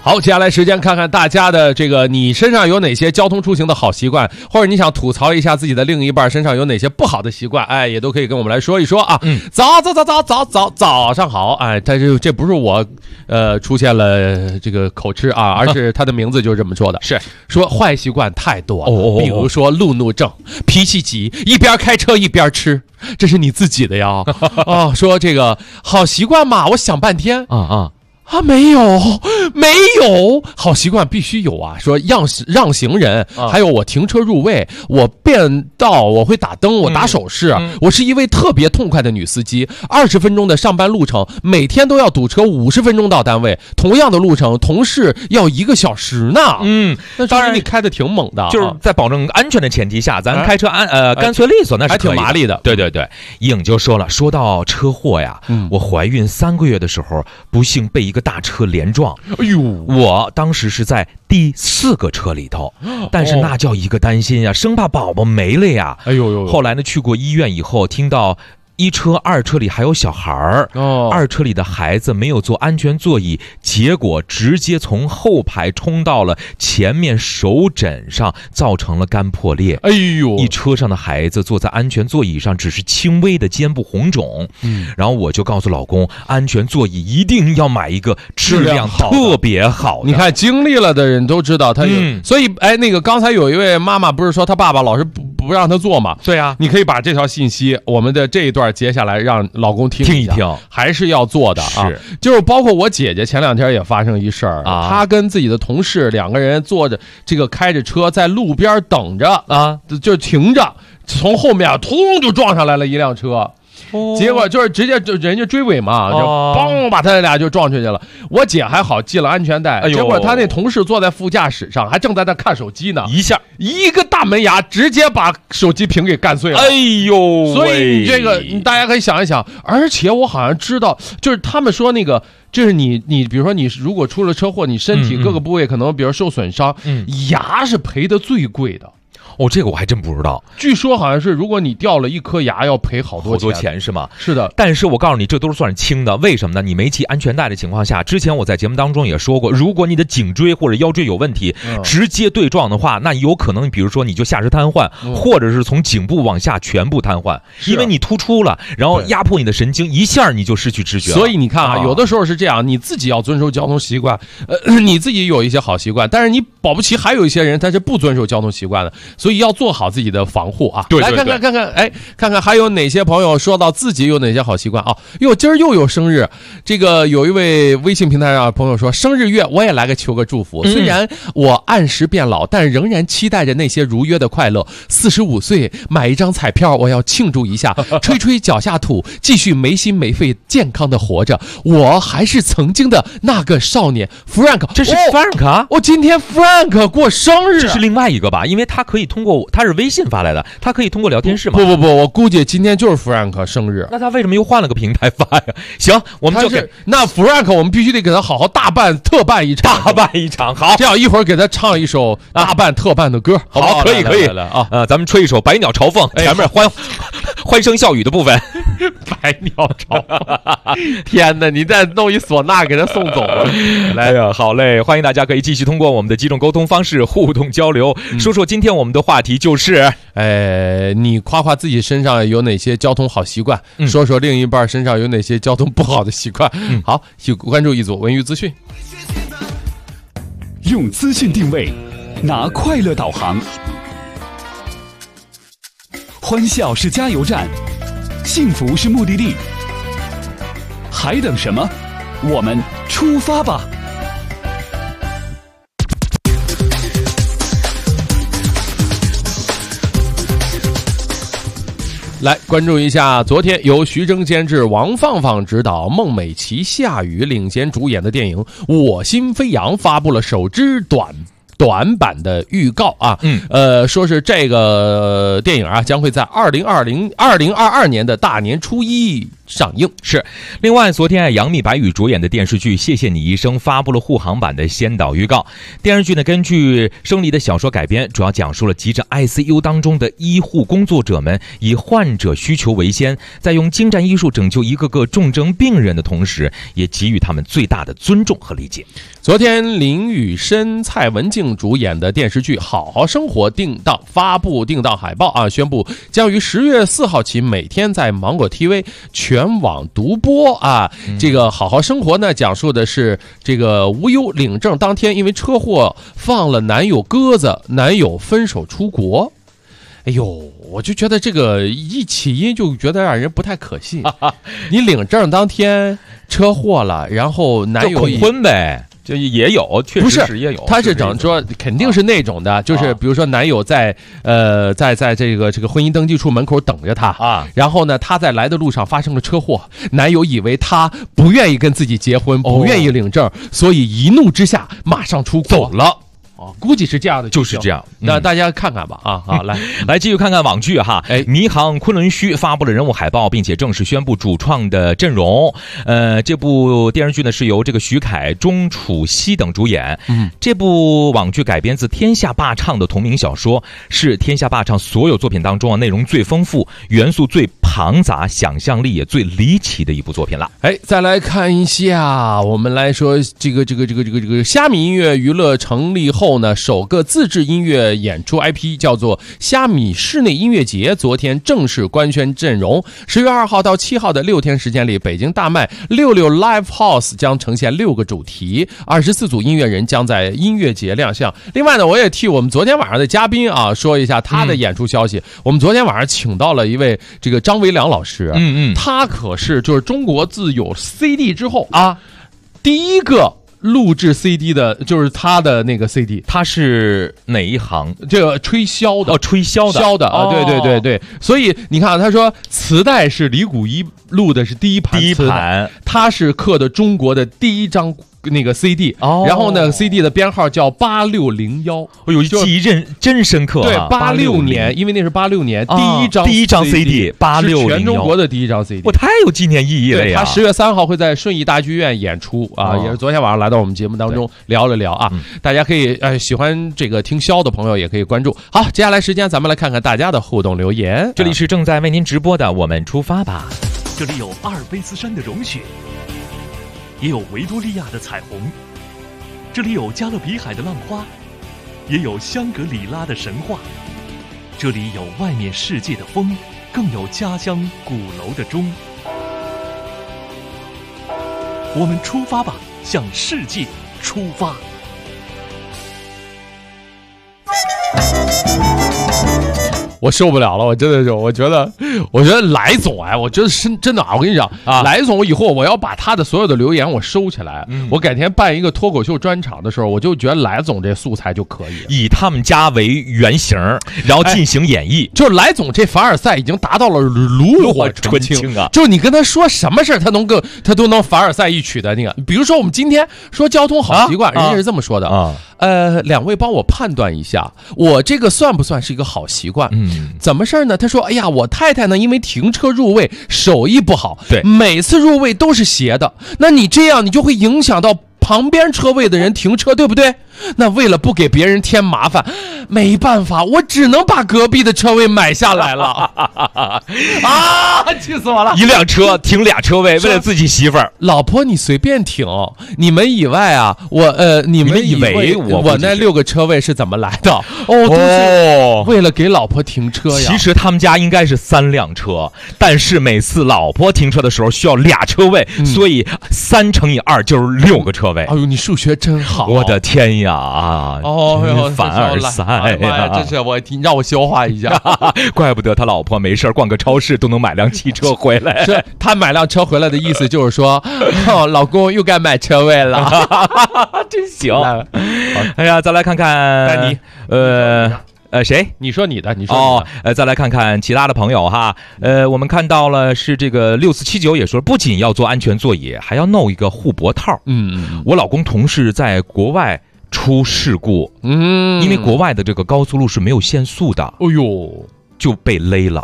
好，接下来时间看看大家的这个，你身上有哪些交通出行的好习惯，或者你想吐槽一下自己的另一半身上有哪些不好的习惯，哎，也都可以跟我们来说一说啊。早上好，哎，但是这不是我出现了这个口吃啊，而是他的名字就是这么说的， 是说坏习惯太多了，比如说路怒症、脾气急，一边开车一边吃，这是你自己的呀。啊，说这个好习惯嘛，我想半天没有，好习惯必须有啊！说让行人，还有我停车入位，我变道，我会打灯，我打手势，我是一位特别痛快的女司机。20分钟的上班路程，每天都要堵车50分钟到单位，同样的路程，同事要1个小时呢。那当然你开的挺猛的， 就是在保证安全的前提下，咱开车干脆利索，那是还挺麻利的。 对，颖就说了，说到车祸呀，我怀孕3个月的时候，不幸被一个大车连撞， 哎呦！ 我当时是在第4个车里头，但是那叫一个担心呀，生怕宝宝没了呀。 哎呦！ 后来呢，去过医院以后，听到1车2车里还有小孩儿，2车里的孩子没有坐安全座椅，结果直接从后排冲到了前面手枕上，造成了肝破裂。 哎呦 ！1车上的孩子坐在安全座椅上，只是轻微的肩部红肿。然后我就告诉老公，安全座椅一定要买一个质量特别好的。 你看经历了的人都知道，他有，所以那个刚才有一位妈妈不是说她爸爸老是不让她坐嘛？ 对啊， 你可以把这条信息，我们的这一段接下来让老公听一听，还是要做的啊。就是包括我姐姐前2天也发生一事儿啊，她跟自己的同事2个人坐着这个开着车在路边等着啊，就停着，从后面突就撞上来了一辆车。结果就是直接就人家追尾嘛，就嘣把他俩就撞出去了。我姐还好系了安全带，结果他那同事坐在副驾驶上，还正在那看手机呢，一下一个大门牙直接把手机屏给干碎了。 哎呦！ 所以这个大家可以想一想，而且我好像知道，就是他们说那个。就是你比如说你如果出了车祸，你身体各个部位可能比如受损伤，牙是赔的最贵的。 这个我还真不知道。 据说好像是，如果你掉了1颗牙，要赔好多钱是吗？ 是的。 但是我告诉你，这都是算是轻的。为什么呢？你没系安全带的情况下，之前我在节目当中也说过，如果你的颈椎或者腰椎有问题，直接对撞的话，那有可能比如说你就下肢瘫痪，或者是从颈部往下全部瘫痪，因为你突出了，然后压迫你的神经，一下你就失去知觉了。 所以你看啊，有的时候是这样，你自己要遵守交通习惯，你自己有一些好习惯，但是你保不齐还有一些人他是不遵守交通习惯的，所以要做好自己的防护啊。 对， 来看看还有哪些朋友说到自己有哪些好习惯啊？今儿又有生日，这个有一位微信平台上的朋友说，生日月我也来求个祝福。虽然我按时变老，但仍然期待着那些如约的快乐。45岁买一张彩票，我要庆祝一下，吹吹脚下土，继续没心没肺健康的活着。我还是曾经的那个少年 Frank。 这是 Frank 啊？ 今天 Frank 过生日， 这是另外一个吧？因为他可以通过他是微信发来的，他可以通过聊天室吗？ 不，我估计今天就是 Frank 生日。 那他为什么又换了个平台发呀？行，我们就给那 Frank 我们必须得给他好好特办一场， 好， 这样一会儿给他唱一首大办特办的歌，好吧？ 可以啊，咱们吹一首《百鸟朝凤》，前面欢声笑语的部分。 百鸟朝凤，天哪！你再弄一唢呐给他送走了。 来呀，好嘞！欢迎大家可以继续通过我们的几种沟通方式互动交流，说说今天我们的话题就是， 你夸夸自己身上有哪些交通好习惯，说说另一半身上有哪些交通不好的习惯。好，请关注一组文娱资讯， 用资讯定位，拿快乐导航，欢笑是加油站，幸福是目的地，还等什么？我们出发吧！ 来关注一下昨天由徐峥监制、王放放执导、孟美岐、夏雨领衔主演的电影《我心飞扬》发布了首支短版的预告啊，说是这个电影啊将会在2022年的大年初一上映。 是，另外，昨天杨幂、白宇主演的电视剧《谢谢你一生》发布了护航版的先导预告。电视剧呢，根据生离的小说改编，主要讲述了急诊 ICU 当中的医护工作者们以患者需求为先，在用精湛医术拯救一个个重症病人的同时，也给予他们最大的尊重和理解。 昨天，林宇深、蔡文静主演的电视剧《好好生活》发布定档海报啊，宣布将于10月4号起每天在芒果 TV 全网独播啊。这个《好好生活》呢，讲述的是这个无忧领证当天因为车祸放了男友鸽子，男友分手出国。哎呦，我就觉得这个一起因就觉得让人不太可信。你领证当天车祸了，然后男友恐婚呗。就也有，确实是也有。 他是整说肯定是那种的，就是比如说男友在这个婚姻登记处门口等着他啊，然后呢他在来的路上发生了车祸，男友以为他不愿意跟自己结婚，不愿意领证，所以一怒之下马上出国走了。 估计是这样的， 就是这样。 那大家看看吧啊，好， 来继续看看网剧哈。迷航昆仑虚发布了人物海报，并且正式宣布主创的阵容。这部电视剧呢是由这个徐凯、钟楚曦等主演。这部网剧改编自《天下霸唱》的同名小说，是《天下霸唱》所有作品当中啊内容最丰富、元素最庞杂、想象力也最离奇的一部作品了。 再来看一下，我们来说这个虾米音乐娱乐成立后呢，首个自制音乐演出 IP 叫做虾米室内音乐节，昨天正式官宣阵容。10月2号到7号的6天时间里，北京大麦66 Live House 将呈现6个主题，24组音乐人将在音乐节亮相。另外呢，我也替我们昨天晚上的嘉宾啊说一下他的演出消息。我们昨天晚上请到了一位这个张维良老师，他可是就是中国自有 CD 之后啊第一个录制 CD 的，就是他的那个 CD。 他是哪一行？ 这个吹箫的， 吹箫的啊，对。所以你看，他说磁带是李谷一录的是第一盘磁带，他是刻的中国的第一张那个 CD，然后呢 CD 的编号叫8601。 哎呦，记忆真深刻啊！ 对，86年，因为那是86年第一张 CD， 8601 全中国的第一张 CD， 我太有纪念意义了呀！ 他10月3号会在顺义大剧院演出啊，也是昨天晚上来到我们节目当中聊了聊啊，大家可以喜欢这个听箫的朋友也可以关注。好，接下来时间咱们来看看大家的互动留言。 这里是正在为您直播的我们出发吧。 这里有阿尔卑斯山的融雪，也有维多利亚的彩虹，这里有加勒比海的浪花，也有香格里拉的神话，这里有外面世界的风，更有家乡鼓楼的钟。我们出发吧，向世界出发。 我受不了了，我真的是，我觉得来总我觉得是真的啊！我跟你讲啊，来总以后我要把他的所有的留言我收起来，我改天办一个脱口秀专场的时候，我就觉得来总这素材就可以以他们家为原型，然后进行演绎。 就是来总这凡尔赛已经达到了炉火纯青啊！就是你跟他说什么事他都能凡尔赛一曲的那个。比如说我们今天说交通好习惯，人家是这么说的啊。两位帮我判断一下，我这个算不算是一个好习惯？怎么事呢？他说：“哎呀，我太太呢，因为停车入位手艺不好， 对， 每次入位都是斜的。那你这样，你就会影响到旁边车位的人停车，对不对？那为了不给别人添麻烦，没办法，我只能把隔壁的车位买下来了。啊，气死我了！ 一辆车停俩车位，为了自己媳妇儿。 老婆，你随便停。你们以外啊，你们以为我那6个车位是怎么来的？都是为了给老婆停车呀。 其实他们家应该是3辆车，但是每次老婆停车的时候需要俩车位，所以3乘以2就是6个车位。 哎呦，你数学真好！ 我的天呀！凡尔赛呀！ 真是让我消化一下。 怪不得他老婆没事逛个超市都能买辆汽车回来。 是他买辆车回来的意思就是说，老公又该买车位了。 真行！哎呀，再来看看谁？ 你说你的，你说你的。 再来看看其他的朋友哈。我们看到了是这个6479也说，不仅要做安全座椅，还要弄一个护脖套。我老公同事在国外出事故，因为国外的这个高速路是没有限速的， 哎呦， 就被勒了。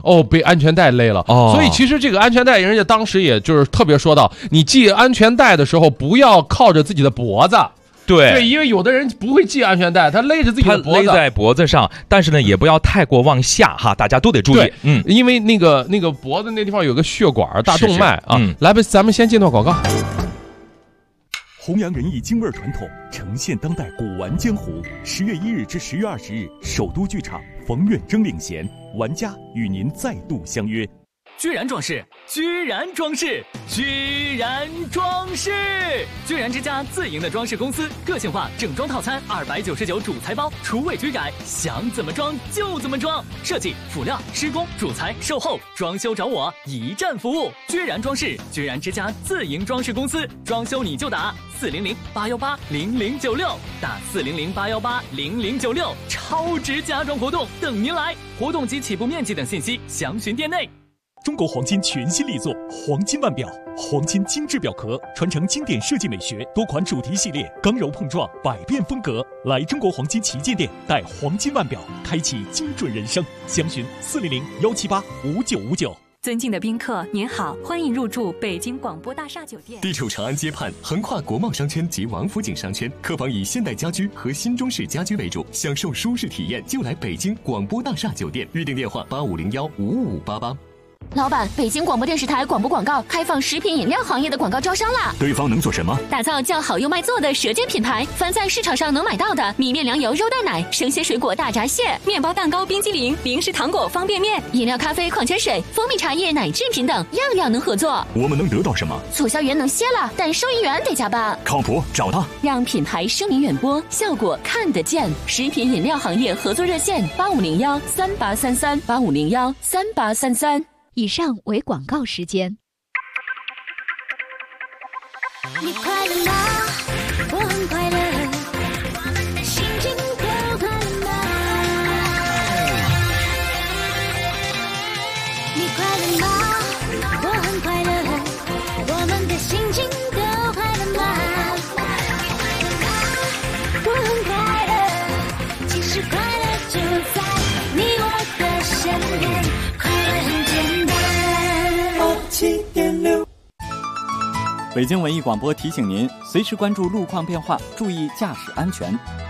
被安全带勒了。所以其实这个安全带，人家当时也就是特别说到，你系安全带的时候不要靠着自己的脖子。对，因为有的人不会系安全带，他勒着自己的脖子， 勒在脖子上，但是呢，也不要太过往下哈，大家都得注意。 因为那个脖子那地方有个血管大动脉啊。来吧，咱们先进段广告。 弘扬仁义京味传统，呈现当代古玩江湖。10月1日至10月20日，首都剧场，冯远征领衔，玩家与您再度相约。 居然装饰，居然装饰，居然装饰！居然之家自营的装饰公司，个性化整装套餐299主材包，厨卫居改，想怎么装就怎么装。设计、辅料、施工、主材、售后、装修找我，一站服务。居然装饰，居然之家自营装饰公司，装修你就打400-818-0096，打400-818-0096，超值家装活动等您来。活动及起步面积等信息详询店内。 中国黄金全新力作黄金腕表，黄金精致表壳，传承经典设计美学，多款主题系列，刚柔碰撞，百变风格。来中国黄金旗舰店，带黄金腕表，开启精准人生。详询400-178-5959。 尊敬的宾客，您好，欢迎入住北京广播大厦酒店。 地处长安街畔，横跨国贸商圈及王府井商圈，客房以现代家居和新中式家居为主，享受舒适体验就来北京广播大厦酒店。预订电话8501-55588。 老板，北京广播电视台广播广告开放食品饮料行业的广告招商啦！ 对方能做什么？ 打造叫好又卖座的舌尖品牌，凡在市场上能买到的米面粮油肉蛋奶、生鲜水果大闸蟹、面包蛋糕冰激凌、零食糖果方便面、饮料咖啡矿泉水、蜂蜜茶叶奶制品等，样样能合作。 我们能得到什么？ 促销员能歇了，但收银员得加班。 靠谱，找他， 让品牌声名远播，效果看得见。食品饮料行业合作热线8501-3833，8501-3833。 以上为广告时间。 你快乐吗？我很快乐，心情都快乐吗？你快乐吗？我很快乐，我们的心情都快乐吗？我很快乐，其实快乐就在你我的身边，快乐很简单。7.6。 北京文艺广播提醒您，随时关注路况变化，注意驾驶安全。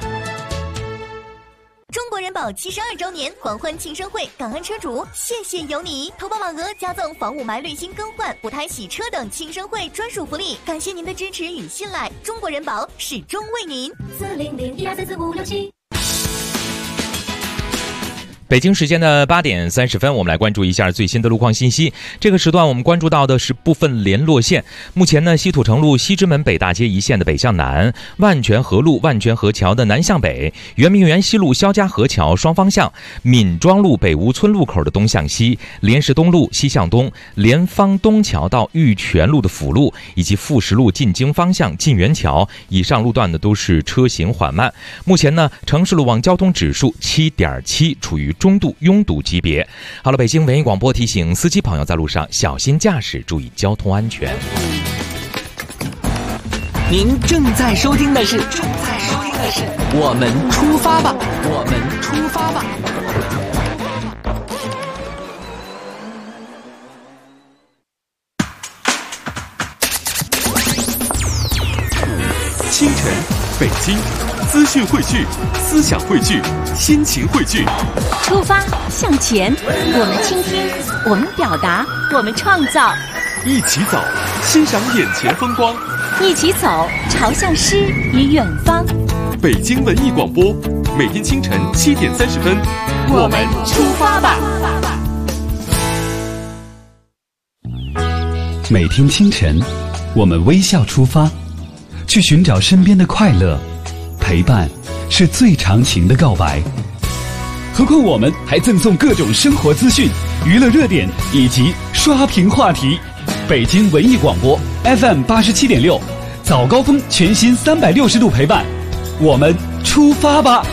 中国人保72周年狂欢庆生会，感恩车主，谢谢有你！投保满额加赠房雾霾滤芯更换、补胎洗车等庆生会专属福利，感谢您的支持与信赖，中国人保始终为您。400-1234567。 北京时间的8点30分，我们来关注一下最新的路况信息。这个时段我们关注到的是部分联络线。目前呢，西土城路西直门北大街一线的北向南，万泉河路万泉河桥的南向北，圆明园西路肖家河桥双方向，闵庄路北吴村路口的东向西，莲石东路西向东，莲芳东桥到玉泉路的辅路，以及富石路进京方向进园桥以上路段呢都是车行缓慢。目前呢，城市路网交通指数7.7，处于中度拥堵级别。好了，北京文艺广播提醒司机朋友在路上小心驾驶，注意交通安全。 您正在收听的是我们出发吧，我们出发吧。 清晨，北京，资讯汇聚，思想汇聚，心情汇聚。 出发向前，我们倾听，我们表达，我们创造。 一起走，欣赏眼前风光。 一起走，朝向诗与远方。 北京文艺广播，每天清晨7点30分， 我们出发吧。 每天清晨，我们微笑出发，去寻找身边的快乐。陪伴是最长情的告白。何况我们还赠送各种生活资讯、娱乐热点以及刷屏话题。北京文艺广播 FM 87.6，早高峰全新360度陪伴，我们出发吧。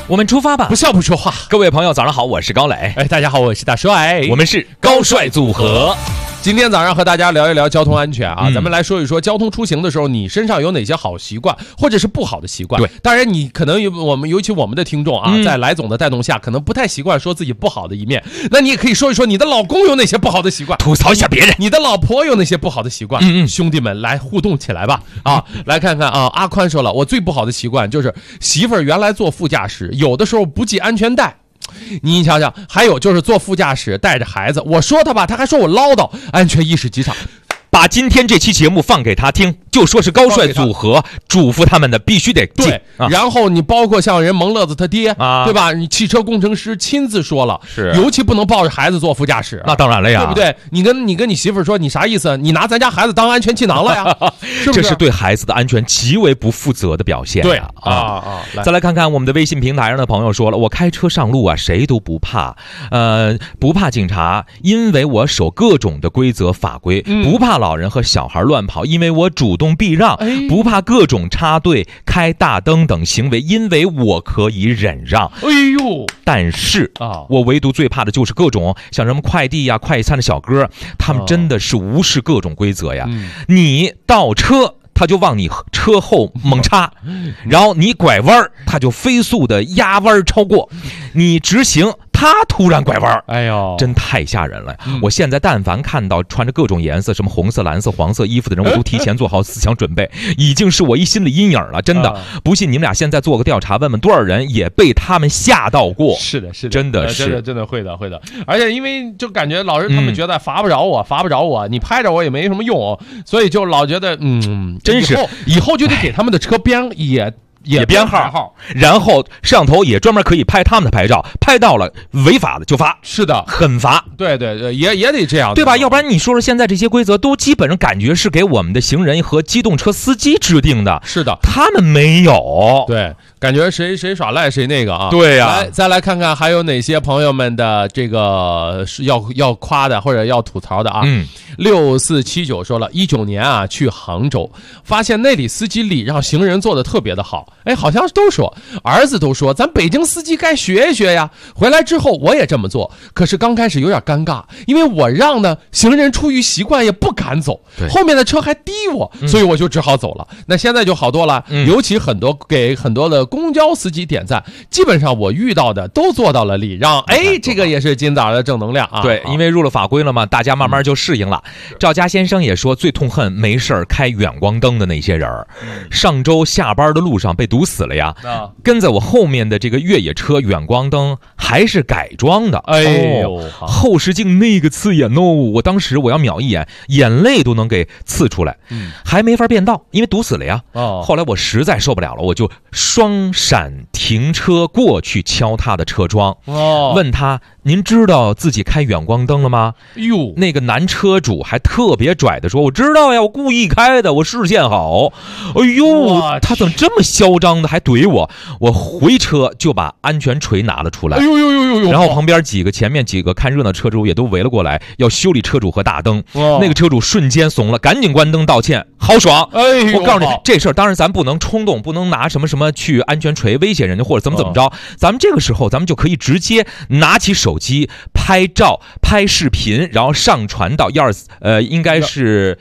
我们出发吧， 不笑不说话。 各位朋友，早上好，我是高磊。 哎，大家好，我是大帅。 我们是高帅组合。 今天早上和大家聊一聊交通安全啊，咱们来说一说交通出行的时候，你身上有哪些好习惯，或者是不好的习惯。 对， 当然你可能尤其我们的听众啊，在来总的带动下，可能不太习惯说自己不好的一面。那你也可以说一说你的老公有哪些不好的习惯， 吐槽一下别人。 你的老婆有哪些不好的习惯？兄弟们来互动起来吧！啊，来看看啊，阿宽说了，我最不好的习惯就是媳妇儿原来坐副驾驶，有的时候不系安全带。你想想，还有就是坐副驾驶带着孩子，我说他吧，他还说我唠叨，安全意识极差。 把今天这期节目放给他听，就说是高帅组合嘱咐他们的，必须得记。 对，然后你包括像人蒙乐子他爹啊，对吧？你汽车工程师亲自说了， 是， 尤其不能抱着孩子坐副驾驶。 那当然了呀， 对不对？你跟你媳妇说，你啥意思？你拿咱家孩子当安全气囊了呀？是不是？ 这是对孩子的安全极为不负责的表现。 对再来看看我们的微信平台上的朋友说了，我开车上路啊，谁都不怕，不怕警察，因为我守各种的规则法规，不怕老人和小孩乱跑，因为我主动避让，不怕各种插队、开大灯等行为，因为我可以忍让。 哎呦， 但是我唯独最怕的就是各种像什么快递呀、快餐的小哥，他们真的是无视各种规则呀。你倒车，他就往你车后猛插，然后你拐弯，他就飞速的压弯超过，你直行，他突然拐弯， 哎呦， 真太吓人了！我现在但凡看到穿着各种颜色，什么红色、蓝色、黄色衣服的人，我都提前做好思想准备，已经是我一心理阴影了。真的，不信你们俩现在做个调查，问问多少人也被他们吓到过。 是的，是的， 真的是， 真的会的，会的。而且因为就感觉老是他们觉得罚不着我，你拍着我也没什么用，所以就老觉得真是以后就得给他们的车编也编号， 然后摄像头也专门可以拍他们的牌照，拍到了违法的就罚。 是的， 狠罚。 对，也得这样， 对吧？要不然你说现在这些规则都基本上感觉是给我们的行人和机动车司机制定的。 是的， 他们没有。 对，感觉谁耍赖谁那个啊。 对呀。 来，再来看看还有哪些朋友们的这个是要夸的或者要吐槽的啊。6479说了，19年啊去杭州，发现那里司机礼让行人做的特别的好。哎，好像都说儿子都说咱北京司机该学一学呀。回来之后我也这么做，可是刚开始有点尴尬，因为我让呢，行人出于习惯也不敢走，后面的车还滴我，所以我就只好走了。那现在就好多了，尤其给很多的公交司机点赞，基本上我遇到的都做到了礼让。哎，这个也是今早的正能量啊。 对，因为入了法规了嘛，大家慢慢就适应了。赵家先生也说，最痛恨没事开远光灯的那些人。上周下班的路上被堵死了呀！跟在我后面的这个越野车远光灯还是改装的， 哎呦， 后视镜那个刺眼哦！我当时我要瞄一眼，眼泪都能给刺出来，还没法变道，因为堵死了呀。后来我实在受不了了，我就双闪停车过去敲他的车窗，问他：“您知道自己开远光灯了吗？” 哟， 那个男车主还特别拽的说：“我知道呀，我故意开的，我视线好。”哎呦，他怎么这么嚣张的，还怼我？我回车就把安全锤拿了出来。 哎呦！ 然后旁边前面几个看热闹车主也都围了过来，要修理车主和大灯。那个车主瞬间怂了，赶紧关灯道歉，豪爽。 哎呦， 我告诉你，这事儿当然咱不能冲动，不能拿什么去安全锤威胁人家或者怎么着。咱们这个时候，咱们就可以直接拿起手机拍照、拍视频，然后上传到应该是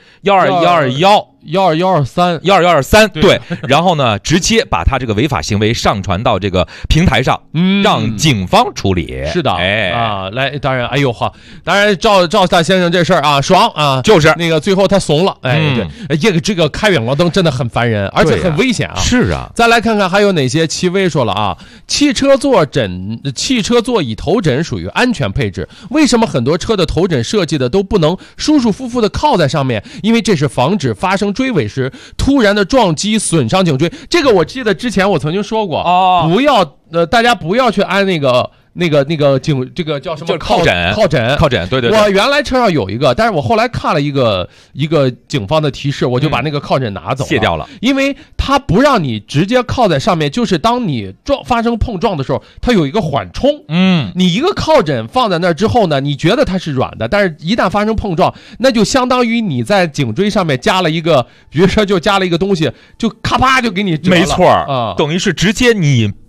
12123，对，然后呢，直接把他这个违法行为上传到这个平台上，让警方处理。 是的，来，当然，哎呦哈，当然赵大先生这事儿啊，爽啊， 就是那个最后他怂了，对，这个开远光灯真的很烦人，而且很危险啊。 是啊， 再来看看还有哪些。戚薇说了啊，汽车座椅头枕属于安全配置，为什么很多车的头枕设计的都不能舒舒服服的靠在上面？因为这是防止发生追尾时突然的撞击损伤颈椎。这个我记得之前我曾经说过，大家不要去安那个这个叫什么？ 就是靠枕，对。 我原来车上有一个，但是我后来看了一个警方的提示，我就把那个靠枕拿走了， 卸掉了， 因为它不让你直接靠在上面，就是当你发生碰撞的时候，它有一个缓冲。你一个靠枕放在那儿之后呢，你觉得它是软的，但是一旦发生碰撞，那就相当于你在颈椎上面加了一个，比如说就加了一个东西，就咔啪就给你折了。 没错啊，等于是直接你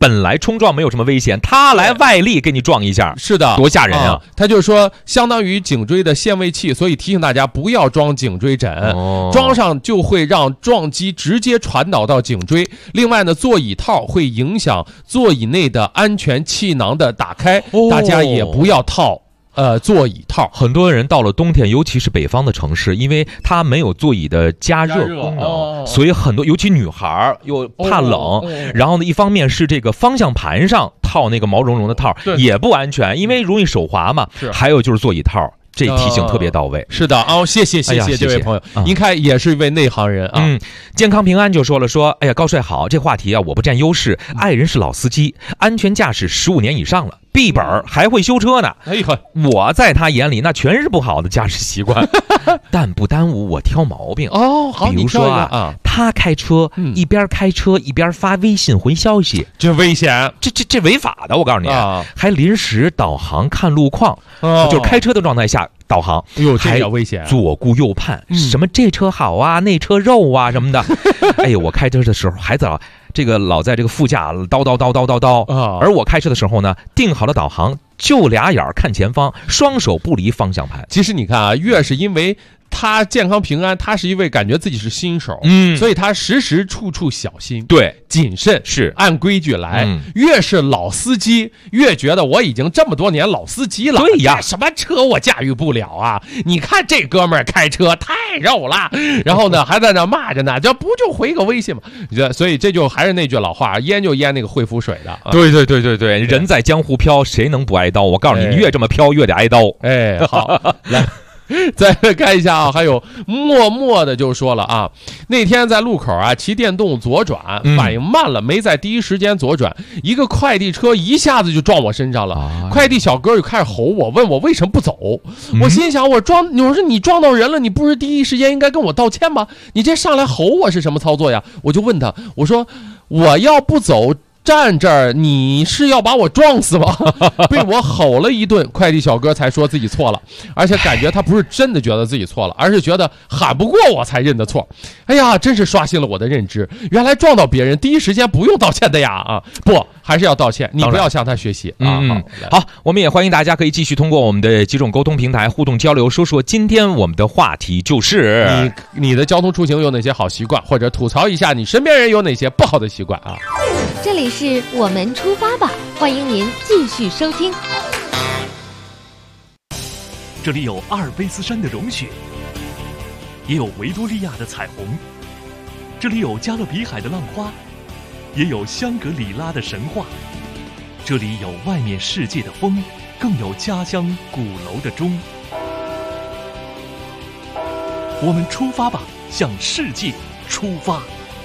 本来冲撞没有什么危险，他来外力给你撞一下， 是的， 多吓人啊！ 他就是说，相当于颈椎的限位器，所以提醒大家不要装颈椎枕，装上就会让撞击直接传导到颈椎。另外呢，座椅套会影响座椅内的安全气囊的打开，大家也不要套。座椅套， 很多人到了冬天，尤其是北方的城市，因为它没有座椅的加热功能，所以很多，尤其女孩又怕冷，然后呢，一方面是这个方向盘上套那个毛茸茸的套也不安全，因为容易手滑嘛。还有就是座椅套。这提醒特别到位， 是的哦，谢谢这位朋友，您看也是一位内行人啊。 健康平安就说了哎呀，高帅好，这话题啊我不占优势，爱人是老司机，安全驾驶15年以上了，B 本还会修车呢。 哎呵， 我在他眼里那全是不好的驾驶习惯，但不耽误我挑毛病哦。好， 比如说他开车一边开车一边发微信回消息， 这危险， 这违法的，我告诉你，还临时导航看路况，就是开车的状态下导航， 这个危险， 左顾右盼，什么这车好啊，那车肉啊什么的。哎呦，我开车的时候还老在这个副驾叨，而我开车的时候呢，定好了导航，就俩眼看前方，双手不离方向盘。 其实你看啊，越是因为他健康平安，他是一位感觉自己是新手，所以他时时处处小心， 对， 谨慎， 是按规矩来。越是老司机，越觉得我已经这么多年老司机了， 对呀， 什么车我驾驭不了啊？你看这哥们儿开车太肉了，然后呢还在那骂着呢，这不就回个微信吗？所以这就还是那句老话，淹就淹那个会浮水的。 对，人在江湖飘，谁能不挨刀？我告诉你，你越这么飘，越得挨刀。 哎，好，来。再看一下啊，还有默默的就说了啊，那天在路口啊骑电动左转，反应慢了，没在第一时间左转，一个快递车一下子就撞我身上了。快递小哥就开始吼我，问我为什么不走。我心想，我说你撞到人了，你不是第一时间应该跟我道歉吗？你这上来吼我是什么操作呀？我就问他，我说我要不走站这儿，你是要把我撞死吗？被我吼了一顿，快递小哥才说自己错了，而且感觉他不是真的觉得自己错了，而是觉得喊不过我才认的错。哎呀，真是刷新了我的认知，原来撞到别人第一时间不用道歉的呀！啊，不，还是要道歉，你不要向他学习啊。 好，我们也欢迎大家可以继续通过我们的几种沟通平台互动交流，说说今天我们的话题就是你的交通出行有哪些好习惯，或者吐槽一下你身边人有哪些不好的习惯啊。 这里是我们出发吧，欢迎您继续收听。 这里有阿尔卑斯山的融雪，也有维多利亚的彩虹，这里有加勒比海的浪花，也有香格里拉的神话，这里有外面世界的风，更有家乡鼓楼的钟。我们出发吧，向世界出发。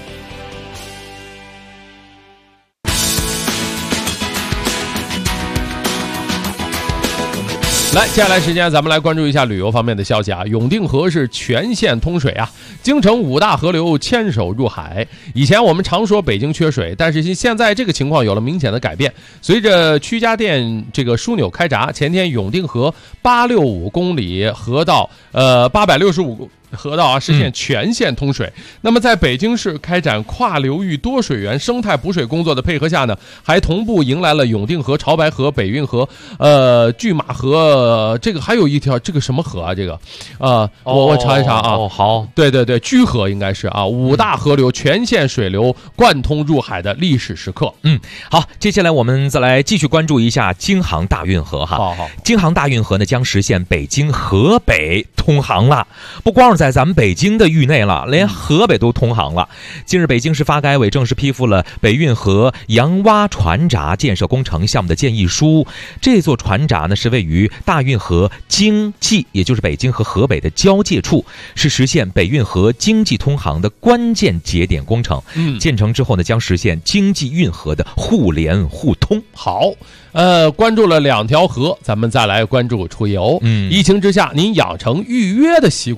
来，接下来时间咱们来关注一下旅游方面的消息啊。永定河是全线通水啊，京城5大河流牵手入海。以前我们常说北京缺水，但是现在这个情况有了明显的改变。随着曲家店这个枢纽开闸，前天永定河865公里河道865河道啊实现全线通水。那么在北京市开展跨流域多水源生态补水工作的配合下呢，还同步迎来了永定河、潮白河、北运河、拒马河，这个还有一条这个什么河啊？这个我查一查啊。 好， 对，居河应该是啊，5大河流全线水流贯通入海的历史时刻。 好，接下来我们再来继续关注一下京杭大运河哈。 好， 京杭大运河呢将实现北京、河北通航了，不光是在咱们北京的域内了，连河北都通航了。近日，北京市发改委正式批复了北运河洋洼船闸建设工程项目的建议书。这座船闸呢是位于大运河京冀，也就是北京和河北的交界处，是实现北运河京冀通航的关键节点工程。建成之后呢，将实现京冀运河的互联互通。 好，关注了2条河，咱们再来关注出游。疫情之下，您养成预约的习惯了吗？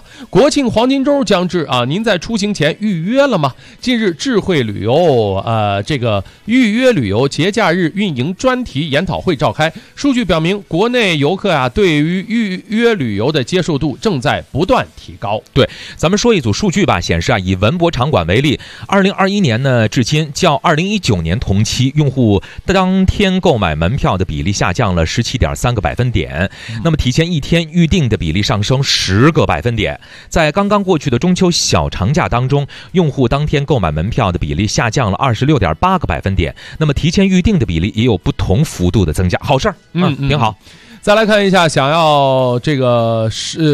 国庆黄金周将至啊，您在出行前预约了吗？近日，智慧旅游这个预约旅游节假日运营专题研讨会召开。数据表明，国内游客啊对于预约旅游的接受度正在不断提高。 对，咱们说一组数据吧，显示啊，以文博场馆为例，2021年呢至今较2019年同期，用户当天购买门票的比例下降了17.3个百分点，那么提前一天预订的比例上升10个百分点。在刚刚过去的中秋小长假当中，用户当天购买门票的比例下降了26.8个百分点，那么提前预订的比例也有不同幅度的增加，好事儿，挺好。 再来看一下，想要这个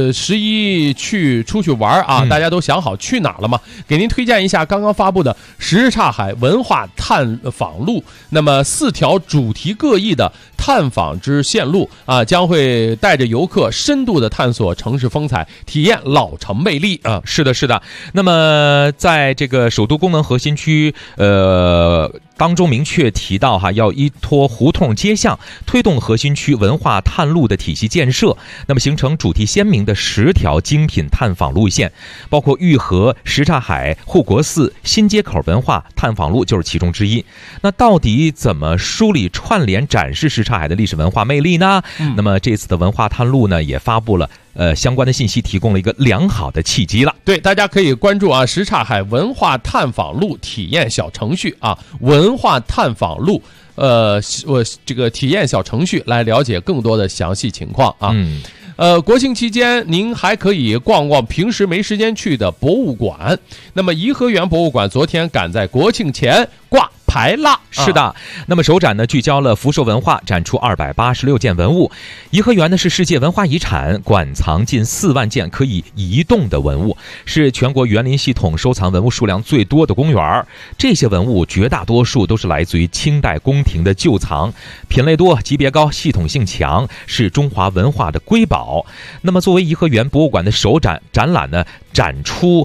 11出去玩啊，大家都想好去哪儿了吗？给您推荐一下刚刚发布的什刹海文化探访路。那么4条主题各异的探访之线路啊，将会带着游客深度的探索城市风采，体验老城魅力啊。 是的，是的。那么在这个首都功能核心区，当中明确提到要依托胡同街巷，推动核心区文化探路的体系建设，那么形成主题鲜明的10条精品探访路线，包括玉河、什刹海、护国寺、新街口文化探访路就是其中之一。那到底怎么梳理串联展示什刹海的历史文化魅力呢？那么这次的文化探路呢，也发布了相关的信息，提供了一个良好的契机了。 对，大家可以关注什刹海文化探访路体验小程序啊，文化探访路这个体验小程序来了解更多的详细情况啊。国庆期间您还可以逛逛平时没时间去的博物馆。那么颐和园博物馆昨天赶在国庆前挂牌啦。 是的，那么首展呢聚焦了福寿文化，展出286件文物。颐和园呢是世界文化遗产，馆藏近4万件可以移动的文物，是全国园林系统收藏文物数量最多的公园。这些文物绝大多数都是来自于清代宫廷的旧藏，品类多、级别高、系统性强，是中华文化的瑰宝。那么作为颐和园博物馆的首展览呢，展出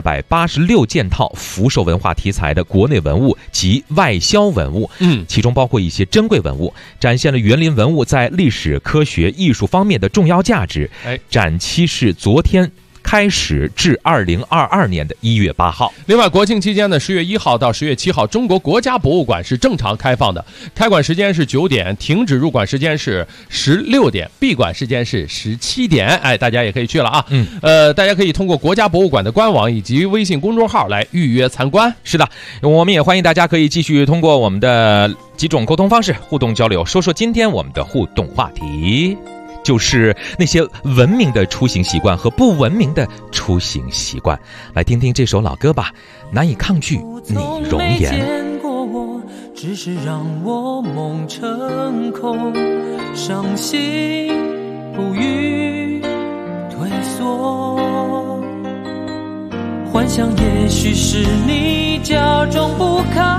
286件套福寿文化题材的国内文物及外销文物，其中包括一些珍贵文物，展现了园林文物在历史、科学、艺术方面的重要价值。展期是昨天开始至2022年的1月8号。 另外，国庆期间呢，10月1号到10月7号，中国国家博物馆是正常开放的，开馆时间是9点，停止入馆时间是16点，闭馆时间是17点。大家也可以去了啊。大家可以通过国家博物馆的官网以及微信公众号来预约参观。 是的，我们也欢迎大家可以继续通过我们的几种沟通方式互动交流，说说今天我们的互动话题。就是那些文明的出行习惯和不文明的出行习惯。来听听这首老歌吧，难以抗拒你容颜。 没见过我，只是让我梦成空，伤心不语退缩，幻想也许是你假装不看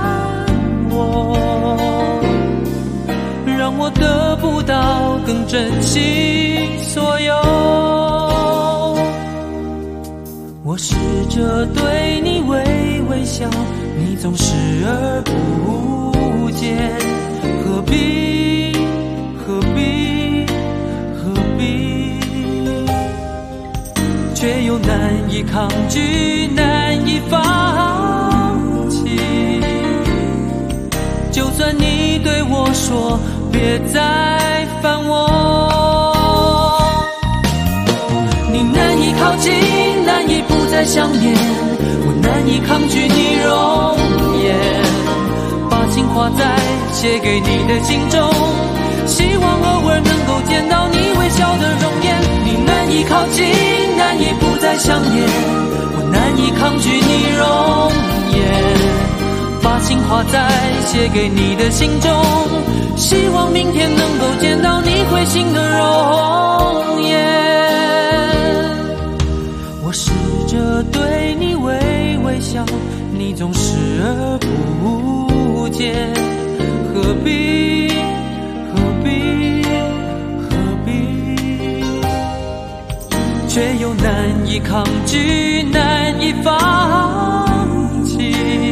我，让我得不到更珍惜所有。我试着对你微笑，你总视而不见，何必却又难以抗拒，难以放弃。就算你对我说别再烦我，你难以靠近，难以不再想念，我难以抗拒你容颜，把情画在写给你的信中，希望偶尔能够见到你微笑的容颜。你难以靠近，难以不再想念，我难以抗拒你容颜，把情画在写给你的信中，希望明天能够见到你会心的容颜。我试着对你微笑，你总视而不见，何必却又难以抗拒，难以放弃。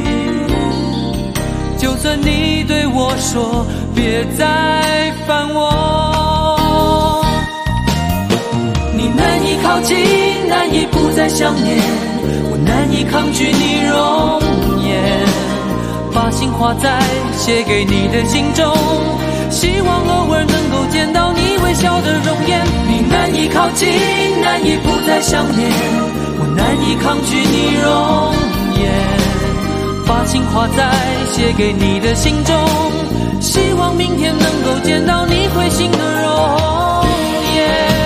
就算你对我说别再烦我，你难以靠近， 难以不再想念，我难以抗拒你容颜，把心画在写给你的信中，希望偶尔能够见到你微笑的容颜。你难以靠近，难以不再想念，我难以抗拒你容颜，把心画在写给你的信中，希望明天能够见到你会心的容颜。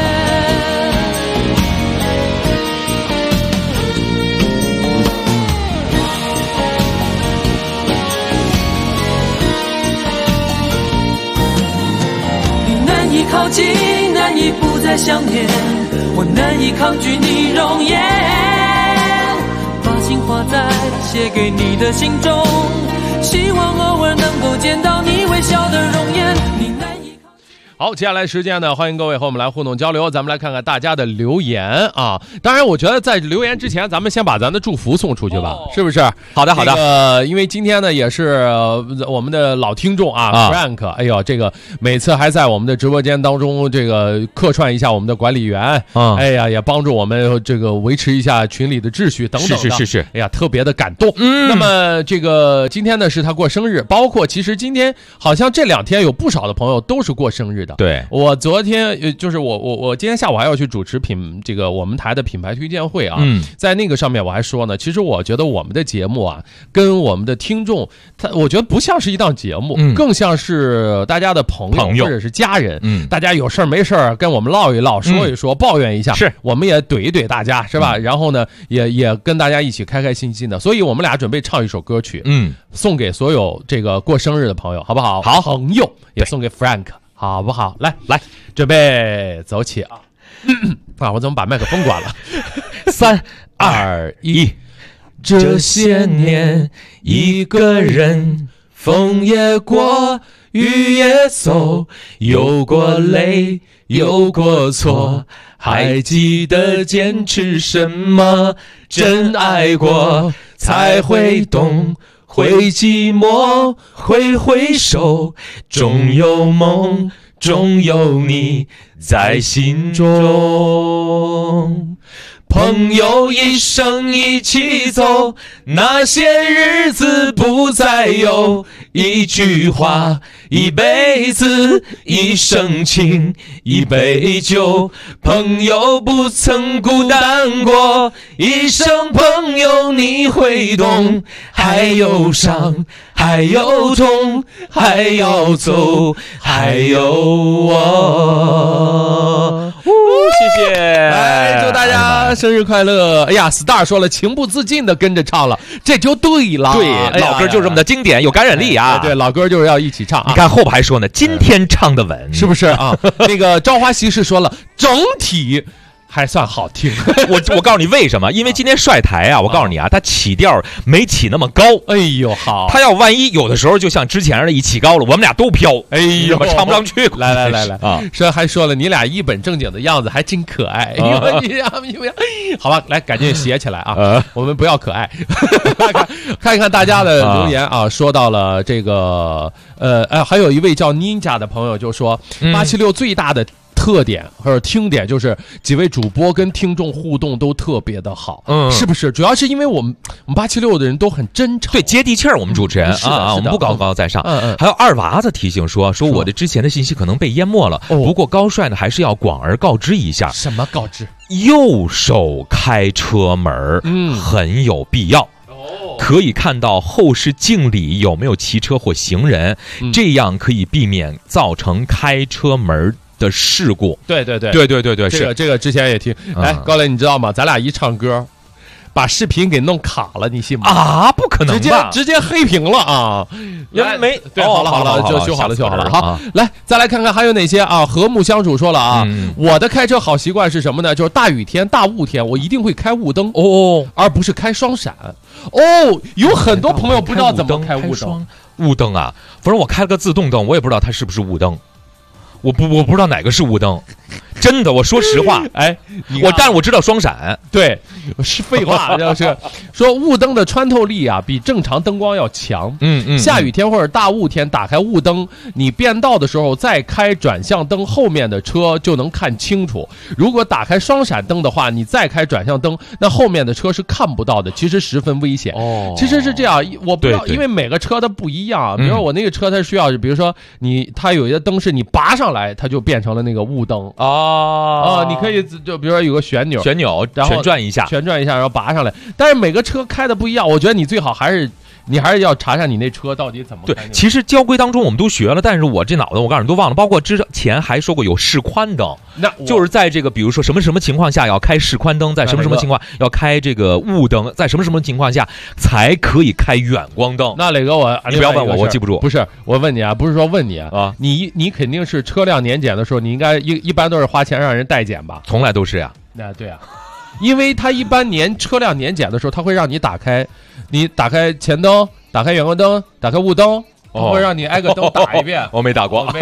你难以靠近，难以不再想念，我难以抗拒你容颜，把心画在写给你的信中，希望偶尔能够见到你微笑的容颜。你难以好，接下来时间呢，欢迎各位和我们来互动交流，咱们来看看大家的留言啊。当然我觉得在留言之前，咱们先把咱的祝福送出去吧，是不是？ 好的好的。 因为今天呢也是我们的老听众啊 Frank， 哎呦，这个每次还在我们的直播间当中这个客串一下我们的管理员，哎呀，也帮助我们这个维持一下群里的秩序等等的，是，哎呀，特别的感动。那么这个今天呢是他过生日，包括其实今天好像这2天有不少的朋友都是过生日的。 对， 我昨天就是我今天下午还要去主持这个我们台的品牌推荐会啊，在那个上面我还说呢，其实我觉得我们的节目啊，跟我们的听众，我觉得不像是一档节目，更像是大家的朋友或者是家人，大家有事没事跟我们唠一唠，说一说，抱怨一下，是，我们也怼一怼大家，是吧？然后呢，也跟大家一起开开心心的，所以我们俩准备唱一首歌曲，送给所有这个过生日的朋友，好不好？好，朋友也送给 Frank。好不好？来，准备走起啊！我怎么把麦克风关了？3、2、1。 这些年，一个人，风也过，雨也走，有过泪，有过错，还记得坚持什么？真爱过，才会懂。会寂寞，会回首，终有梦，终有你在心中。朋友一生一起走，那些日子不再有，一句话，一辈子，一生情，一杯酒。朋友不曾孤单过，一生朋友你会懂，还有伤，还有痛，还要走，还有我。谢谢， 来祝大家生日快乐！哎呀 ，Star 说了，情不自禁的跟着唱了，这就对了。 对，老歌就这么的经典，有感染力啊！ 对，老歌就是要一起唱。 你看后边还说呢，今天唱的稳， 是不是啊？那个朝花夕拾说了，整体还算好听。 我告诉你为什么？因为今天帅台啊，我告诉你啊，他起调没起那么高。 哎呦，好， 他要万一有的时候就像之前的一起高了，我们俩都飘， 哎呦， 唱不上去。 来啊！还说了，你俩一本正经的样子还真可爱。好吧，来赶紧写起来啊！我们不要可爱，看一看大家的留言啊。说到了这个还有一位叫 Ninja 的朋友就说，876最大的特点或者听点就是几位主播跟听众互动都特别的好，是不是？主要是因为我们876的人都很真诚， 对，接地气儿。我们主持人啊，我们不高高在上。还有二娃子提醒说我的之前的信息可能被淹没了，不过高帅呢还是要广而告之一下。 什么告知？ 右手开车门，很有必要。可以看到后视镜里有没有骑车或行人，这样可以避免造成开车门的事故。 对，这个之前也听。哎，高磊，你知道吗？咱俩一唱歌，把视频给弄卡了，你信吗？ 啊，不可能吧？ 直接黑屏了啊！ 没对，好了，就修好了。好，来再来看看还有哪些啊？和睦相处说了啊，我的开车好习惯是什么呢？就是大雨天、大雾天，我一定会开雾灯而不是开双闪。有很多朋友不知道怎么开雾灯。 雾灯啊，反正我开了个自动灯，我也不知道它是不是雾灯。我不知道哪个是雾灯， 真的，我说实话， 哎， 但是我知道双闪， 对，是废话，就是说雾灯的穿透力啊，比正常灯光要强。下雨天或者大雾天打开雾灯，你变道的时候再开转向灯，后面的车就能看清楚。如果打开双闪灯的话，你再开转向灯，那后面的车是看不到的，其实十分危险。其实是这样，我不知道，因为每个车它不一样。比如说我那个车，它需要，比如说它有一些灯是你拔上来，它就变成了那个雾灯你可以就比如说有个旋钮，然后旋转一下， 然后拔上来。但是每个车开的不一样，我觉得你最好还是要查查你那车到底怎么开。 对，其实交规当中我们都学了，但是我这脑子我告诉你都忘了。包括之前还说过有示宽灯， 那就是在这个比如说什么什么情况下要开示宽灯，在什么什么情况要开这个雾灯，在什么什么情况下才可以开远光灯。 那磊哥， 你不要问我记不住。 不是，我问你啊，不是说问你啊，你肯定是车辆年检的时候，你应该一般都是花钱让人代检吧？ 从来都是呀。 那对啊。因为他一般车辆年检的时候，他会让你打开前灯，打开远光灯，打开雾灯，他会让你挨个灯打一遍。 我没打过，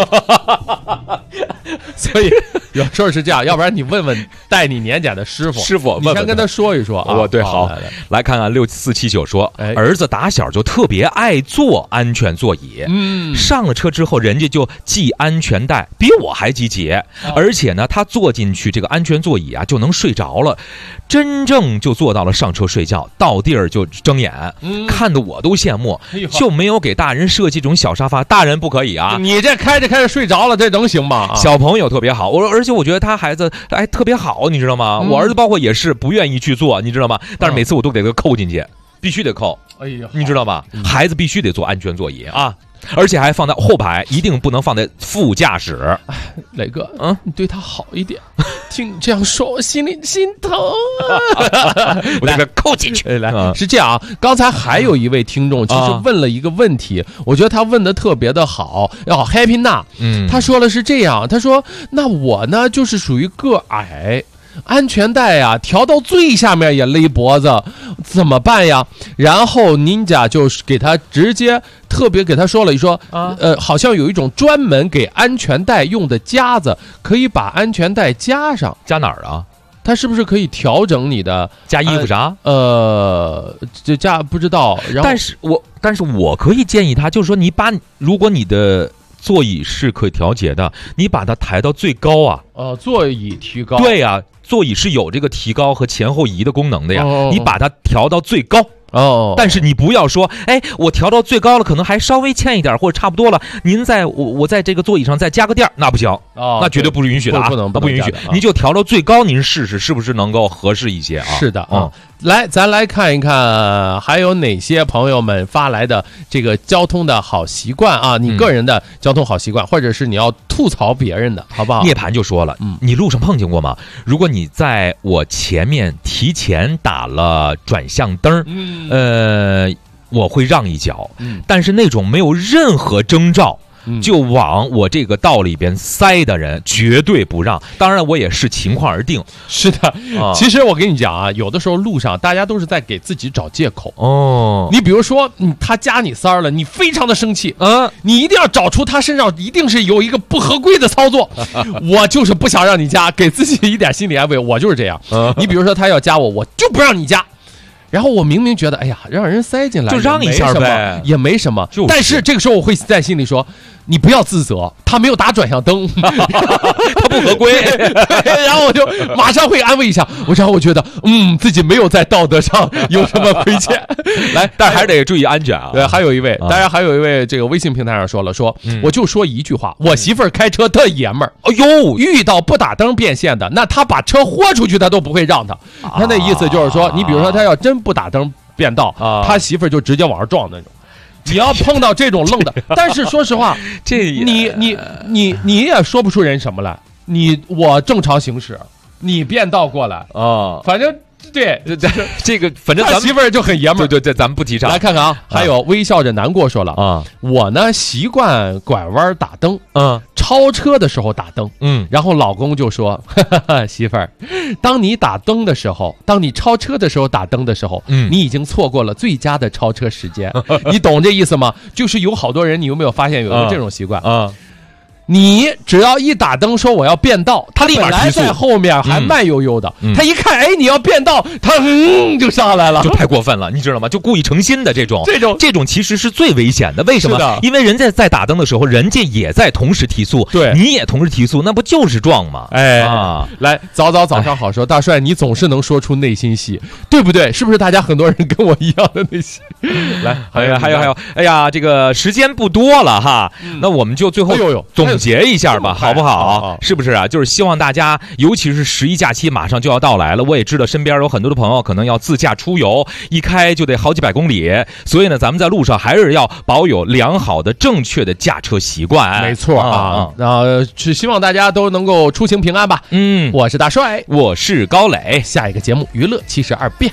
所以有时候是这样，要不然你问问带你年检的师傅，你先跟他说一说啊。 对，好，来看看6479说，儿子打小就特别爱坐安全座椅，上了车之后人家就系安全带，比我还积极，而且呢，他坐进去这个安全座椅啊就能睡着了，真正就做到了上车睡觉，到地儿就睁眼，看得我都羡慕，就没有给大人设计这种小沙发，大人不可以啊。 你这开着睡着了，这能行吗？ 小朋友特别好，而且我觉得他孩子特别好，你知道吗？我儿子包括也是不愿意去做，你知道吗？但是每次我都得给他扣进去，必须得扣。 哎呀， 你知道吗？孩子必须得坐安全座椅啊。而且还放在后排，一定不能放在副驾驶。 磊哥，你对他好一点。听你这样说，我心里心疼。 我给他扣进去。 来，是这样啊。刚才还有一位听众，其实问了一个问题，我觉得他问的特别的好。Happy 娜，他说的是这样，他说：“那我呢，就是属于个矮。”安全带呀，调到最下面也勒脖子，怎么办呀？然后您家就是给他直接特别给他说了，说好像有一种专门给安全带用的夹子，可以把安全带夹上。 夹哪儿啊？ 它是不是可以调整你的加衣服啥？ 这加不知道。然后但是我可以建议他，就是说如果你的座椅是可以调节的，你把它抬到最高啊。 座椅提高。 对呀。座椅是有这个提高和前后移的功能的呀，你把它调到最高。但是你不要说，我调到最高了，可能还稍微欠一点或者差不多了，您我在这个座椅上再加个垫，那不行，那绝对不允许的啊，不允许。您就调到最高，您试试是不是能够合适一些啊？ 是的啊。来，咱来看一看还有哪些朋友们发来的这个交通的好习惯啊，你个人的交通好习惯，或者是你要吐槽别人的，好不好？ 涅槃就说了，你路上碰见过吗？如果你在我前面提前打了转向灯，我会让一脚，但是那种没有任何征兆就往我这个道里边塞的人绝对不让，当然我也是情况而定。 是的，其实我跟你讲啊，有的时候路上大家都是在给自己找借口。你比如说他加你塞了，你非常的生气，你一定要找出他身上一定是有一个不合规的操作。我就是不想让你加，给自己一点心理安慰，我就是这样。你比如说他要加我就不让你加。然后我明明觉得，哎呀，让人塞进来就让一下呗， 也没什么。但是这个时候我会在心里说，你不要自责，他没有打转向灯， 他不合规。 然后我就马上会安慰一下，然后我觉得，自己没有在道德上有什么亏欠。来， 但还是得注意安全啊。 对，还有一位，当然还有一位这个微信平台上说了，我就说一句话，我媳妇儿开车特爷们儿，遇到不打灯变线的，那他把车豁出去，他都不会让他。他那意思就是说，你比如说他要真不打灯变道，他媳妇儿就直接往上撞那种。你要碰到这种愣的，但是说实话，你也说不出人什么来。我正常行驶，你变道过来反正对这个，反正咱们媳妇儿就很爷们儿。 对，咱们不提倡。 来看看啊，还有微笑着难过说了我呢习惯拐弯打灯，超车的时候打灯，然后老公就说，媳妇儿，当你打灯的时候，当你超车的时候打灯的时候，你已经错过了最佳的超车时间。你懂这意思吗？就是有好多人，你有没有发现有一个这种习惯你只要一打灯说我要变道， 他立马本来在后面还慢悠悠的，他一看，哎，你要变道，他就上来了， 就太过分了，你知道吗？就故意成心的这种其实是最危险的。为什么？因为人家在打灯的时候，人家也在同时提速， 对， 你也同时提速，那不就是撞吗？ 哎啊，来，早上好说，大帅，你总是能说出内心戏，对不对？是不是大家很多人跟我一样的内心？来，还有， 哎呀，这个时间不多了哈，那我们就最后总结一下吧，好不好？是不是啊？就是希望大家，尤其是11假期马上就要到来了，我也知道身边有很多的朋友可能要自驾出游，一开就得好几百公里，所以呢，咱们在路上还是要保有良好的、正确的驾车习惯。 没错啊，是希望大家都能够出行平安吧。我是大帅， 我是高磊， 下一个节目娱乐72变。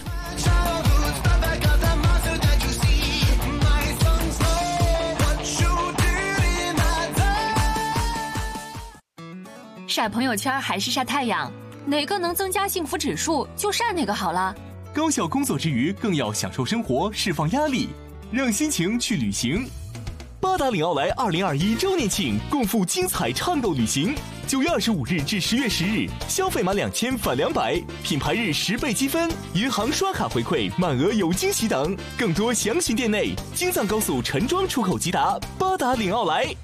晒朋友圈还是晒太阳，哪个能增加幸福指数就晒哪个好了。 高效工作之余，更要享受生活，释放压力，让心情去旅行。八达岭奥莱2021周年庆，共赴精彩畅购旅行。9月25日至10月10日，消费满2000返200，品牌日10倍积分，银行刷卡回馈，满额有惊喜等。更多详询店内。京藏高速陈庄出口直达八达岭奥莱。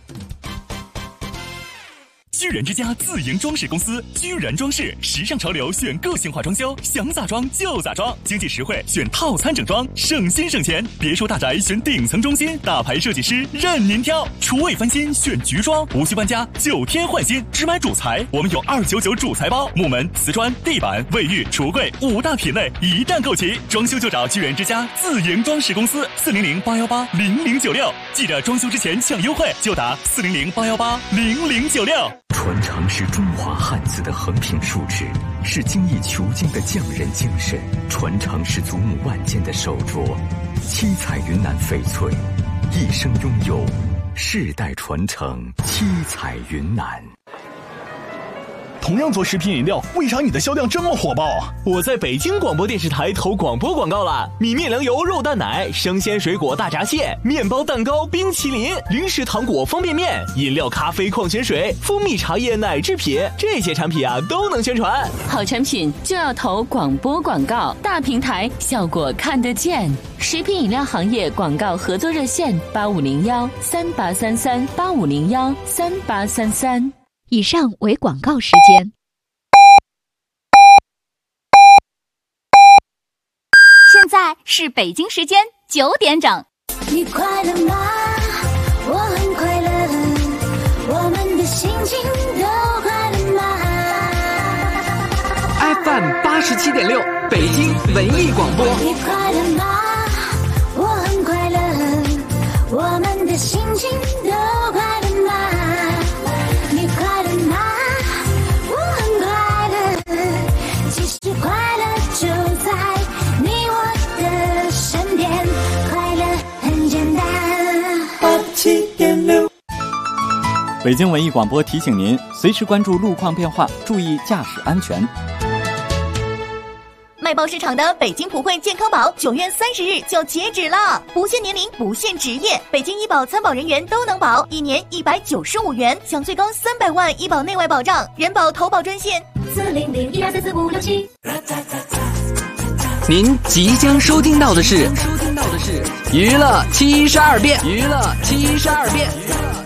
居然之家自营装饰公司，居然装饰，时尚潮流选个性化装修，想咋装就咋装，经济实惠选套餐整装，省心省钱。别墅大宅选顶层中心，大牌设计师任您挑。厨卫翻新选菊装，无需搬家，9天换新。只买主材，我们有299主材包，木门、瓷砖、地板、卫浴、橱柜5大品类一旦购齐，装修就找居然之家自营装饰公司，400-818-0096。记得装修之前抢优惠，就打400-818-0096。 传承是中华汉字的横平竖直，是精益求精的匠人精神；传承是祖母万件的手镯，七彩云南翡翠，一生拥有，世代传承，七彩云南。 同样做食品饮料，为啥你的销量这么火爆啊？我在北京广播电视台投广播广告了，米面粮油肉蛋奶、生鲜水果大闸蟹、面包蛋糕、冰淇淋、零食糖果方便面、饮料咖啡矿泉水、蜂蜜茶叶奶制品，这些产品啊都能宣传。 好产品就要投广播广告，大平台效果看得见。食品饮料行业广告合作热线8501-3833-8501-3833。 以上为广告时间。 现在是北京时间9点整。 你快乐吗？我很快乐，我们的心情都快乐吗 ？FM 87.6，北京文艺广播。 你快乐吗？我很快乐，我们的心情都快乐吗？你快乐吗？我很快乐，其实快乐就在你我的身边，快乐很简单。87.6， 北京文艺广播提醒您，随时关注路况变化，注意驾驶安全。 卖爆市场的北京普惠健康宝9月30日就截止了，不限年龄，不限职业，北京医保参保人员都能保，1年195元，享最高300万医保内外保障。人保投保专线400-1234567。 您即将收听到的是娱乐72变。